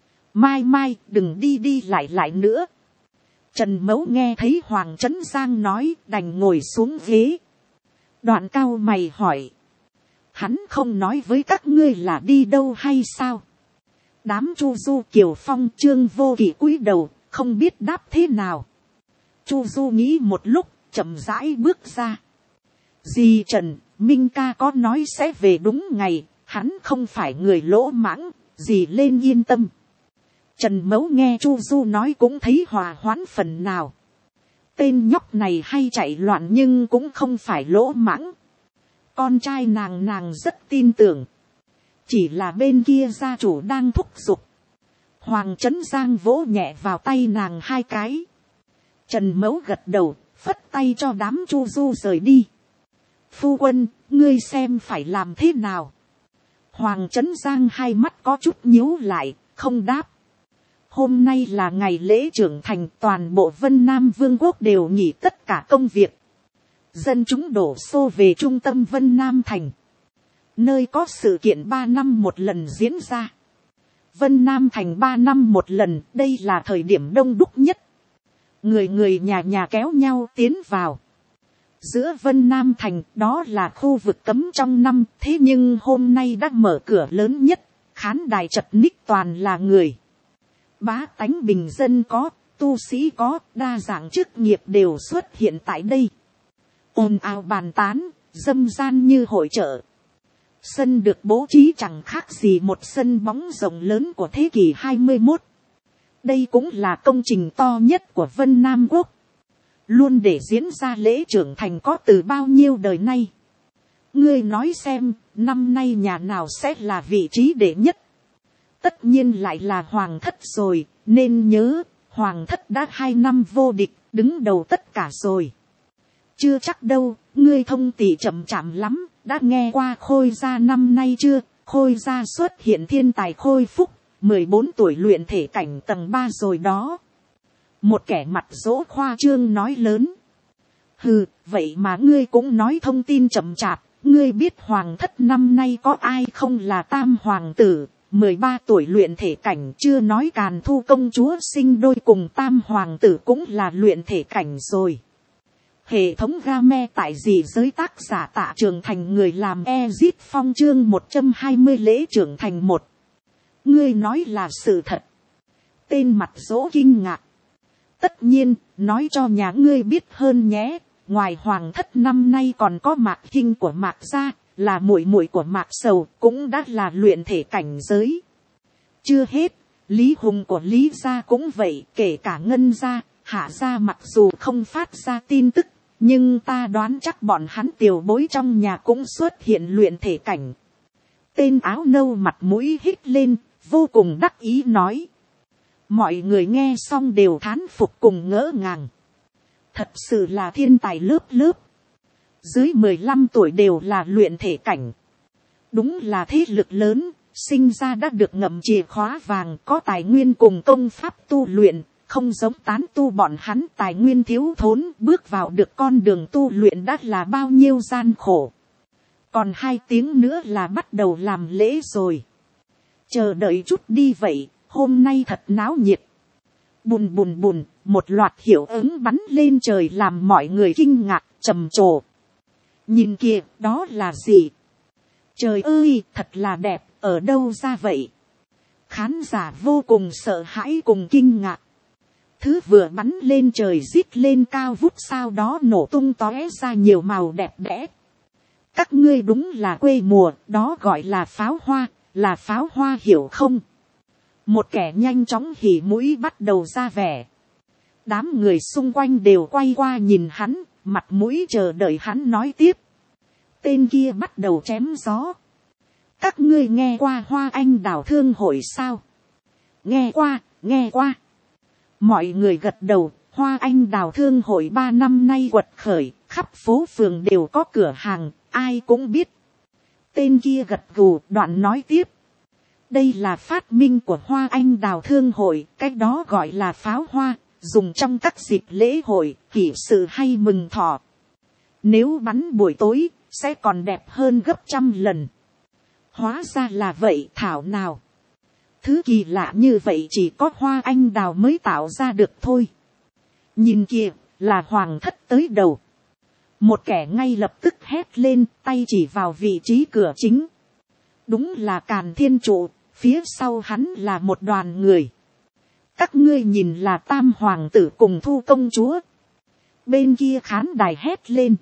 Mai đừng đi đi lại lại nữa. Trần Mẫu nghe thấy Hoàng Trấn Giang nói, đành ngồi xuống ghế. Đoạn cau mày hỏi. Hắn không nói với các ngươi là đi đâu hay sao? Đám Chu Du Kiều Phong Trương Vô Kỵ cúi đầu, không biết đáp thế nào. Chu Du nghĩ một lúc, chậm rãi bước ra. Dì Trần, Minh ca có nói sẽ về đúng ngày, hắn không phải người lỗ mãng, dì lên yên tâm. Trần Mẫu nghe Chu Du nói cũng thấy hòa hoãn phần nào. Tên nhóc này hay chạy loạn nhưng cũng không phải lỗ mãng. Con trai nàng rất tin tưởng. Chỉ là bên kia gia chủ đang thúc giục. Hoàng Trấn Giang vỗ nhẹ vào tay nàng 2 cái. Trần Mẫu gật đầu, phất tay cho đám Chu Du rời đi. Phu quân, ngươi xem phải làm thế nào? Hoàng Trấn Giang 2 mắt có chút nhíu lại, không đáp. Hôm nay là ngày lễ trưởng thành, toàn bộ Vân Nam Vương quốc đều nghỉ tất cả công việc. Dân chúng đổ xô về trung tâm Vân Nam Thành. Nơi có sự kiện 3 năm một lần diễn ra. Vân Nam Thành 3 năm một lần, đây là thời điểm đông đúc nhất. Người nhà kéo nhau tiến vào. Giữa Vân Nam Thành đó là khu vực cấm trong năm, thế nhưng hôm nay đã mở cửa lớn nhất, khán đài chật ních toàn là người. Bá tánh bình dân có, tu sĩ có, đa dạng chức nghiệp đều xuất hiện tại đây. Ồn ào bàn tán, dâm gian như hội chợ. Sân được bố trí chẳng khác gì một sân bóng rộng lớn của thế kỷ 21. Đây cũng là công trình to nhất của Vân Nam Quốc. Luôn để diễn ra lễ trưởng thành có từ bao nhiêu đời nay. Ngươi nói xem, năm nay nhà nào sẽ là vị trí đệ nhất? Tất nhiên lại là Hoàng thất rồi, nên nhớ, Hoàng thất đã 2 năm vô địch, đứng đầu tất cả rồi. Chưa chắc đâu, ngươi thông tỉ chậm chạp lắm, đã nghe qua Khôi gia năm nay chưa? Khôi gia xuất hiện thiên tài khôi phúc, 14 tuổi luyện thể cảnh tầng 3 rồi đó. Một kẻ mặt dỗ khoa trương nói lớn. Hừ, vậy mà ngươi cũng nói thông tin chậm chạp. Ngươi biết hoàng thất năm nay có ai không là tam hoàng tử, 13 tuổi luyện thể cảnh, chưa nói Càn Thu công chúa sinh đôi cùng tam hoàng tử cũng là luyện thể cảnh rồi. Hệ thống game tại gì giới tác giả Tạ Trường Thành, người làm Ezit Phong, chương 120 lễ trưởng thành 1. Ngươi nói là sự thật. Tên mặt dỗ kinh ngạc. Tất nhiên, nói cho nhà ngươi biết hơn nhé. Ngoài hoàng thất năm nay còn có Mạc Kinh của Mạc gia, là muội muội của Mạc Sầu, cũng đã là luyện thể cảnh giới. Chưa hết, Lý Hùng của Lý gia cũng vậy, kể cả Ngân gia, Hạ gia mặc dù không phát ra tin tức, nhưng ta đoán chắc bọn hắn tiểu bối trong nhà cũng xuất hiện luyện thể cảnh. Tên áo nâu mặt mũi hít lên, vô cùng đắc ý nói. Mọi người nghe xong đều thán phục cùng ngỡ ngàng. Thật sự là thiên tài lớp lớp. Dưới 15 tuổi đều là luyện thể cảnh. Đúng là thế lực lớn, sinh ra đã được ngậm chìa khóa vàng, có tài nguyên cùng công pháp tu luyện, không giống tán tu bọn hắn tài nguyên thiếu thốn, bước vào được con đường tu luyện đã là bao nhiêu gian khổ. Còn 2 tiếng nữa là bắt đầu làm lễ rồi. Chờ đợi chút đi vậy, hôm nay thật náo nhiệt. Bùn bùn bùn, một loạt hiệu ứng bắn lên trời làm mọi người kinh ngạc, trầm trồ. Nhìn kìa, đó là gì? Trời ơi, thật là đẹp, ở đâu ra vậy? Khán giả vô cùng sợ hãi cùng kinh ngạc. Thứ vừa bắn lên trời rít lên cao vút, sau đó nổ tung tóe ra nhiều màu đẹp đẽ. Các ngươi đúng là quê mùa, đó gọi là pháo hoa, là pháo hoa hiểu không? Một kẻ nhanh chóng hỉ mũi bắt đầu ra vẻ. Đám người xung quanh đều quay qua nhìn hắn, mặt mũi chờ đợi hắn nói tiếp. Tên kia bắt đầu chém gió. Các ngươi nghe qua Hoa Anh Đào Thương Hội sao? Nghe qua, nghe qua. Mọi người gật đầu. Hoa Anh Đào Thương Hội 3 năm nay quật khởi, khắp phố phường đều có cửa hàng, ai cũng biết. Tên kia gật gù, đoạn nói tiếp. Đây là phát minh của Hoa Anh Đào Thương Hội, cái đó gọi là pháo hoa, dùng trong các dịp lễ hội, kỷ sự hay mừng thọ. Nếu bắn buổi tối, sẽ còn đẹp hơn gấp 100 lần. Hóa ra là vậy, thảo nào. Thứ kỳ lạ như vậy chỉ có Hoa Anh Đào mới tạo ra được thôi. Nhìn kìa, là hoàng thất tới đầu. Một kẻ ngay lập tức hét lên, tay chỉ vào vị trí cửa chính. Đúng là Càn Thiên Trụ, phía sau hắn là một đoàn người. Các ngươi nhìn là tam hoàng tử cùng Thu công chúa. Bên kia khán đài hét lên.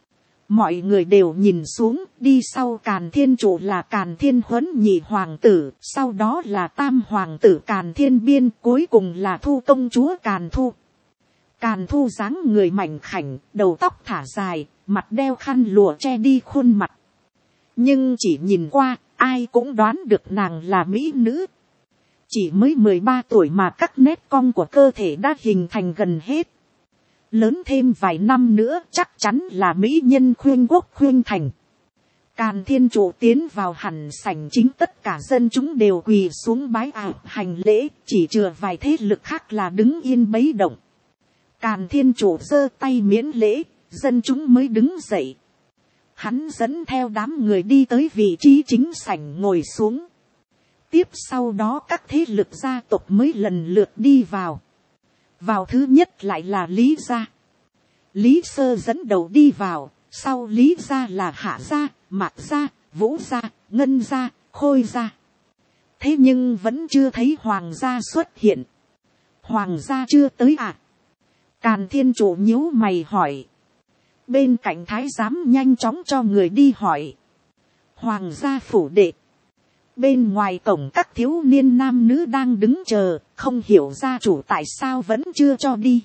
Mọi người đều nhìn xuống, đi sau Càn Thiên Trụ là Càn Thiên Huấn nhị hoàng tử, sau đó là tam hoàng tử Càn Thiên Biên, cuối cùng là Thu công chúa Càn Thu. Càn Thu dáng người mảnh khảnh, đầu tóc thả dài, mặt đeo khăn lụa che đi khuôn mặt. Nhưng chỉ nhìn qua, ai cũng đoán được nàng là mỹ nữ. Chỉ mới 13 tuổi mà các nét cong của cơ thể đã hình thành gần hết. Lớn thêm vài năm nữa chắc chắn là mỹ nhân khuyên quốc khuyên thành. Càn Thiên Trụ tiến vào hẳn sảnh chính, tất cả dân chúng đều quỳ xuống bái hành lễ, chỉ chừa vài thế lực khác là đứng yên bấy động. Càn Thiên Trụ giơ tay miễn lễ, dân chúng mới đứng dậy. Hắn dẫn theo đám người đi tới vị trí chính sảnh ngồi xuống. Tiếp sau đó các thế lực gia tộc mới lần lượt đi vào. Vào thứ nhất lại là Lý gia. Lý Sơ dẫn đầu đi vào, sau Lý gia là Hạ gia, Mạc gia, Vũ gia, Ngân gia, Khôi gia. Thế nhưng vẫn chưa thấy Hoàng gia xuất hiện. Hoàng gia chưa tới à? Càn Thiên Trụ nhíu mày hỏi. Bên cạnh thái giám nhanh chóng cho người đi hỏi. Hoàng gia phủ đệ. Bên ngoài cổng các thiếu niên nam nữ đang đứng chờ, không hiểu gia chủ tại sao vẫn chưa cho đi.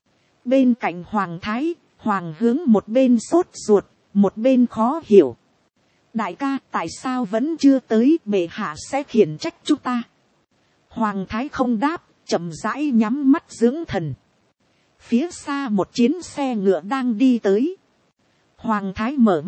Bên cạnh Hoàng thái, Hoàng hướng một bên sốt ruột, một bên khó hiểu. Đại ca, tại sao vẫn chưa tới, bệ hạ sẽ khiển trách chúng ta. Hoàng thái không đáp, chậm rãi nhắm mắt dưỡng thần. Phía xa một chiến xe ngựa đang đi tới. Hoàng thái mở mắt,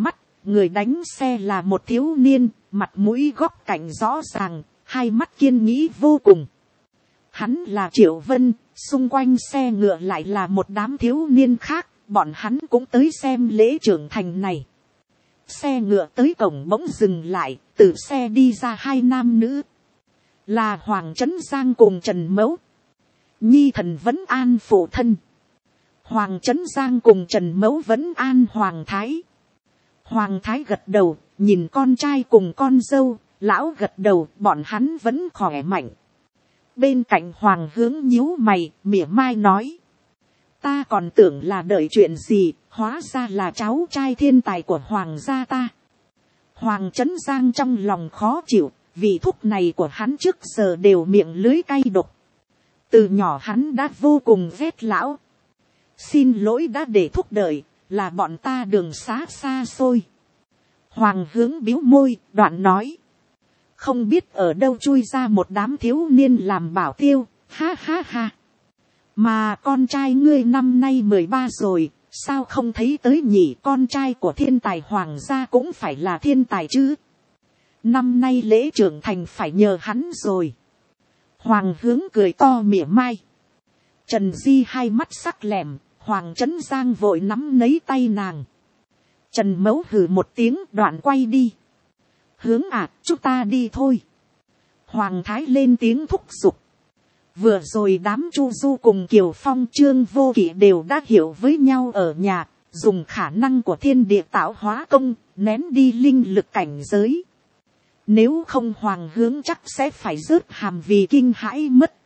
người đánh xe là một thiếu niên, mặt mũi góc cạnh rõ ràng, hai mắt kiên nghĩ vô cùng. Hắn là Triệu Vân, xung quanh xe ngựa lại là một đám thiếu niên khác, bọn hắn cũng tới xem lễ trưởng thành này. Xe ngựa tới cổng bỗng dừng lại, từ xe đi ra hai nam nữ. Là Hoàng Trấn Giang cùng Trần Mẫu. Nhi thần vẫn an phụ thân. Hoàng Trấn Giang cùng Trần Mẫu vẫn an Hoàng Thái. Hoàng Thái gật đầu, nhìn con trai cùng con dâu, lão gật đầu, bọn hắn vẫn khỏe mạnh. Bên cạnh Hoàng Hướng nhíu mày, mỉa mai nói. Ta còn tưởng là đợi chuyện gì, hóa ra là cháu trai thiên tài của Hoàng gia ta. Hoàng Trấn Giang trong lòng khó chịu, vì thúc này của hắn trước giờ đều miệng lưới cay độc. Từ nhỏ hắn đã vô cùng ghét lão. Xin lỗi đã để thúc đợi, là bọn ta đường xá xa xôi. Hoàng Hướng bĩu môi, đoạn nói. Không biết ở đâu chui ra một đám thiếu niên làm bảo tiêu, ha ha ha. Mà con trai ngươi năm nay 13 rồi, sao không thấy tới nhỉ? Con trai của thiên tài Hoàng gia cũng phải là thiên tài chứ. Năm nay lễ trưởng thành phải nhờ hắn rồi. Hoàng Hướng cười to mỉa mai. Trần Di hai mắt sắc lẹm, Hoàng Trấn Giang vội nắm lấy tay nàng. Trần Mẫu hừ một tiếng, đoạn quay đi. Hướng à, chúng ta đi thôi. Hoàng Thái lên tiếng thúc giục. Vừa rồi đám Chu Du cùng Kiều Phong Trương Vô Kỵ đều đã hiểu với nhau ở nhà, dùng khả năng của thiên địa tạo hóa công, nén đi linh lực cảnh giới. Nếu không Hoàng Hướng chắc sẽ phải rớt hàm vì kinh hãi mất.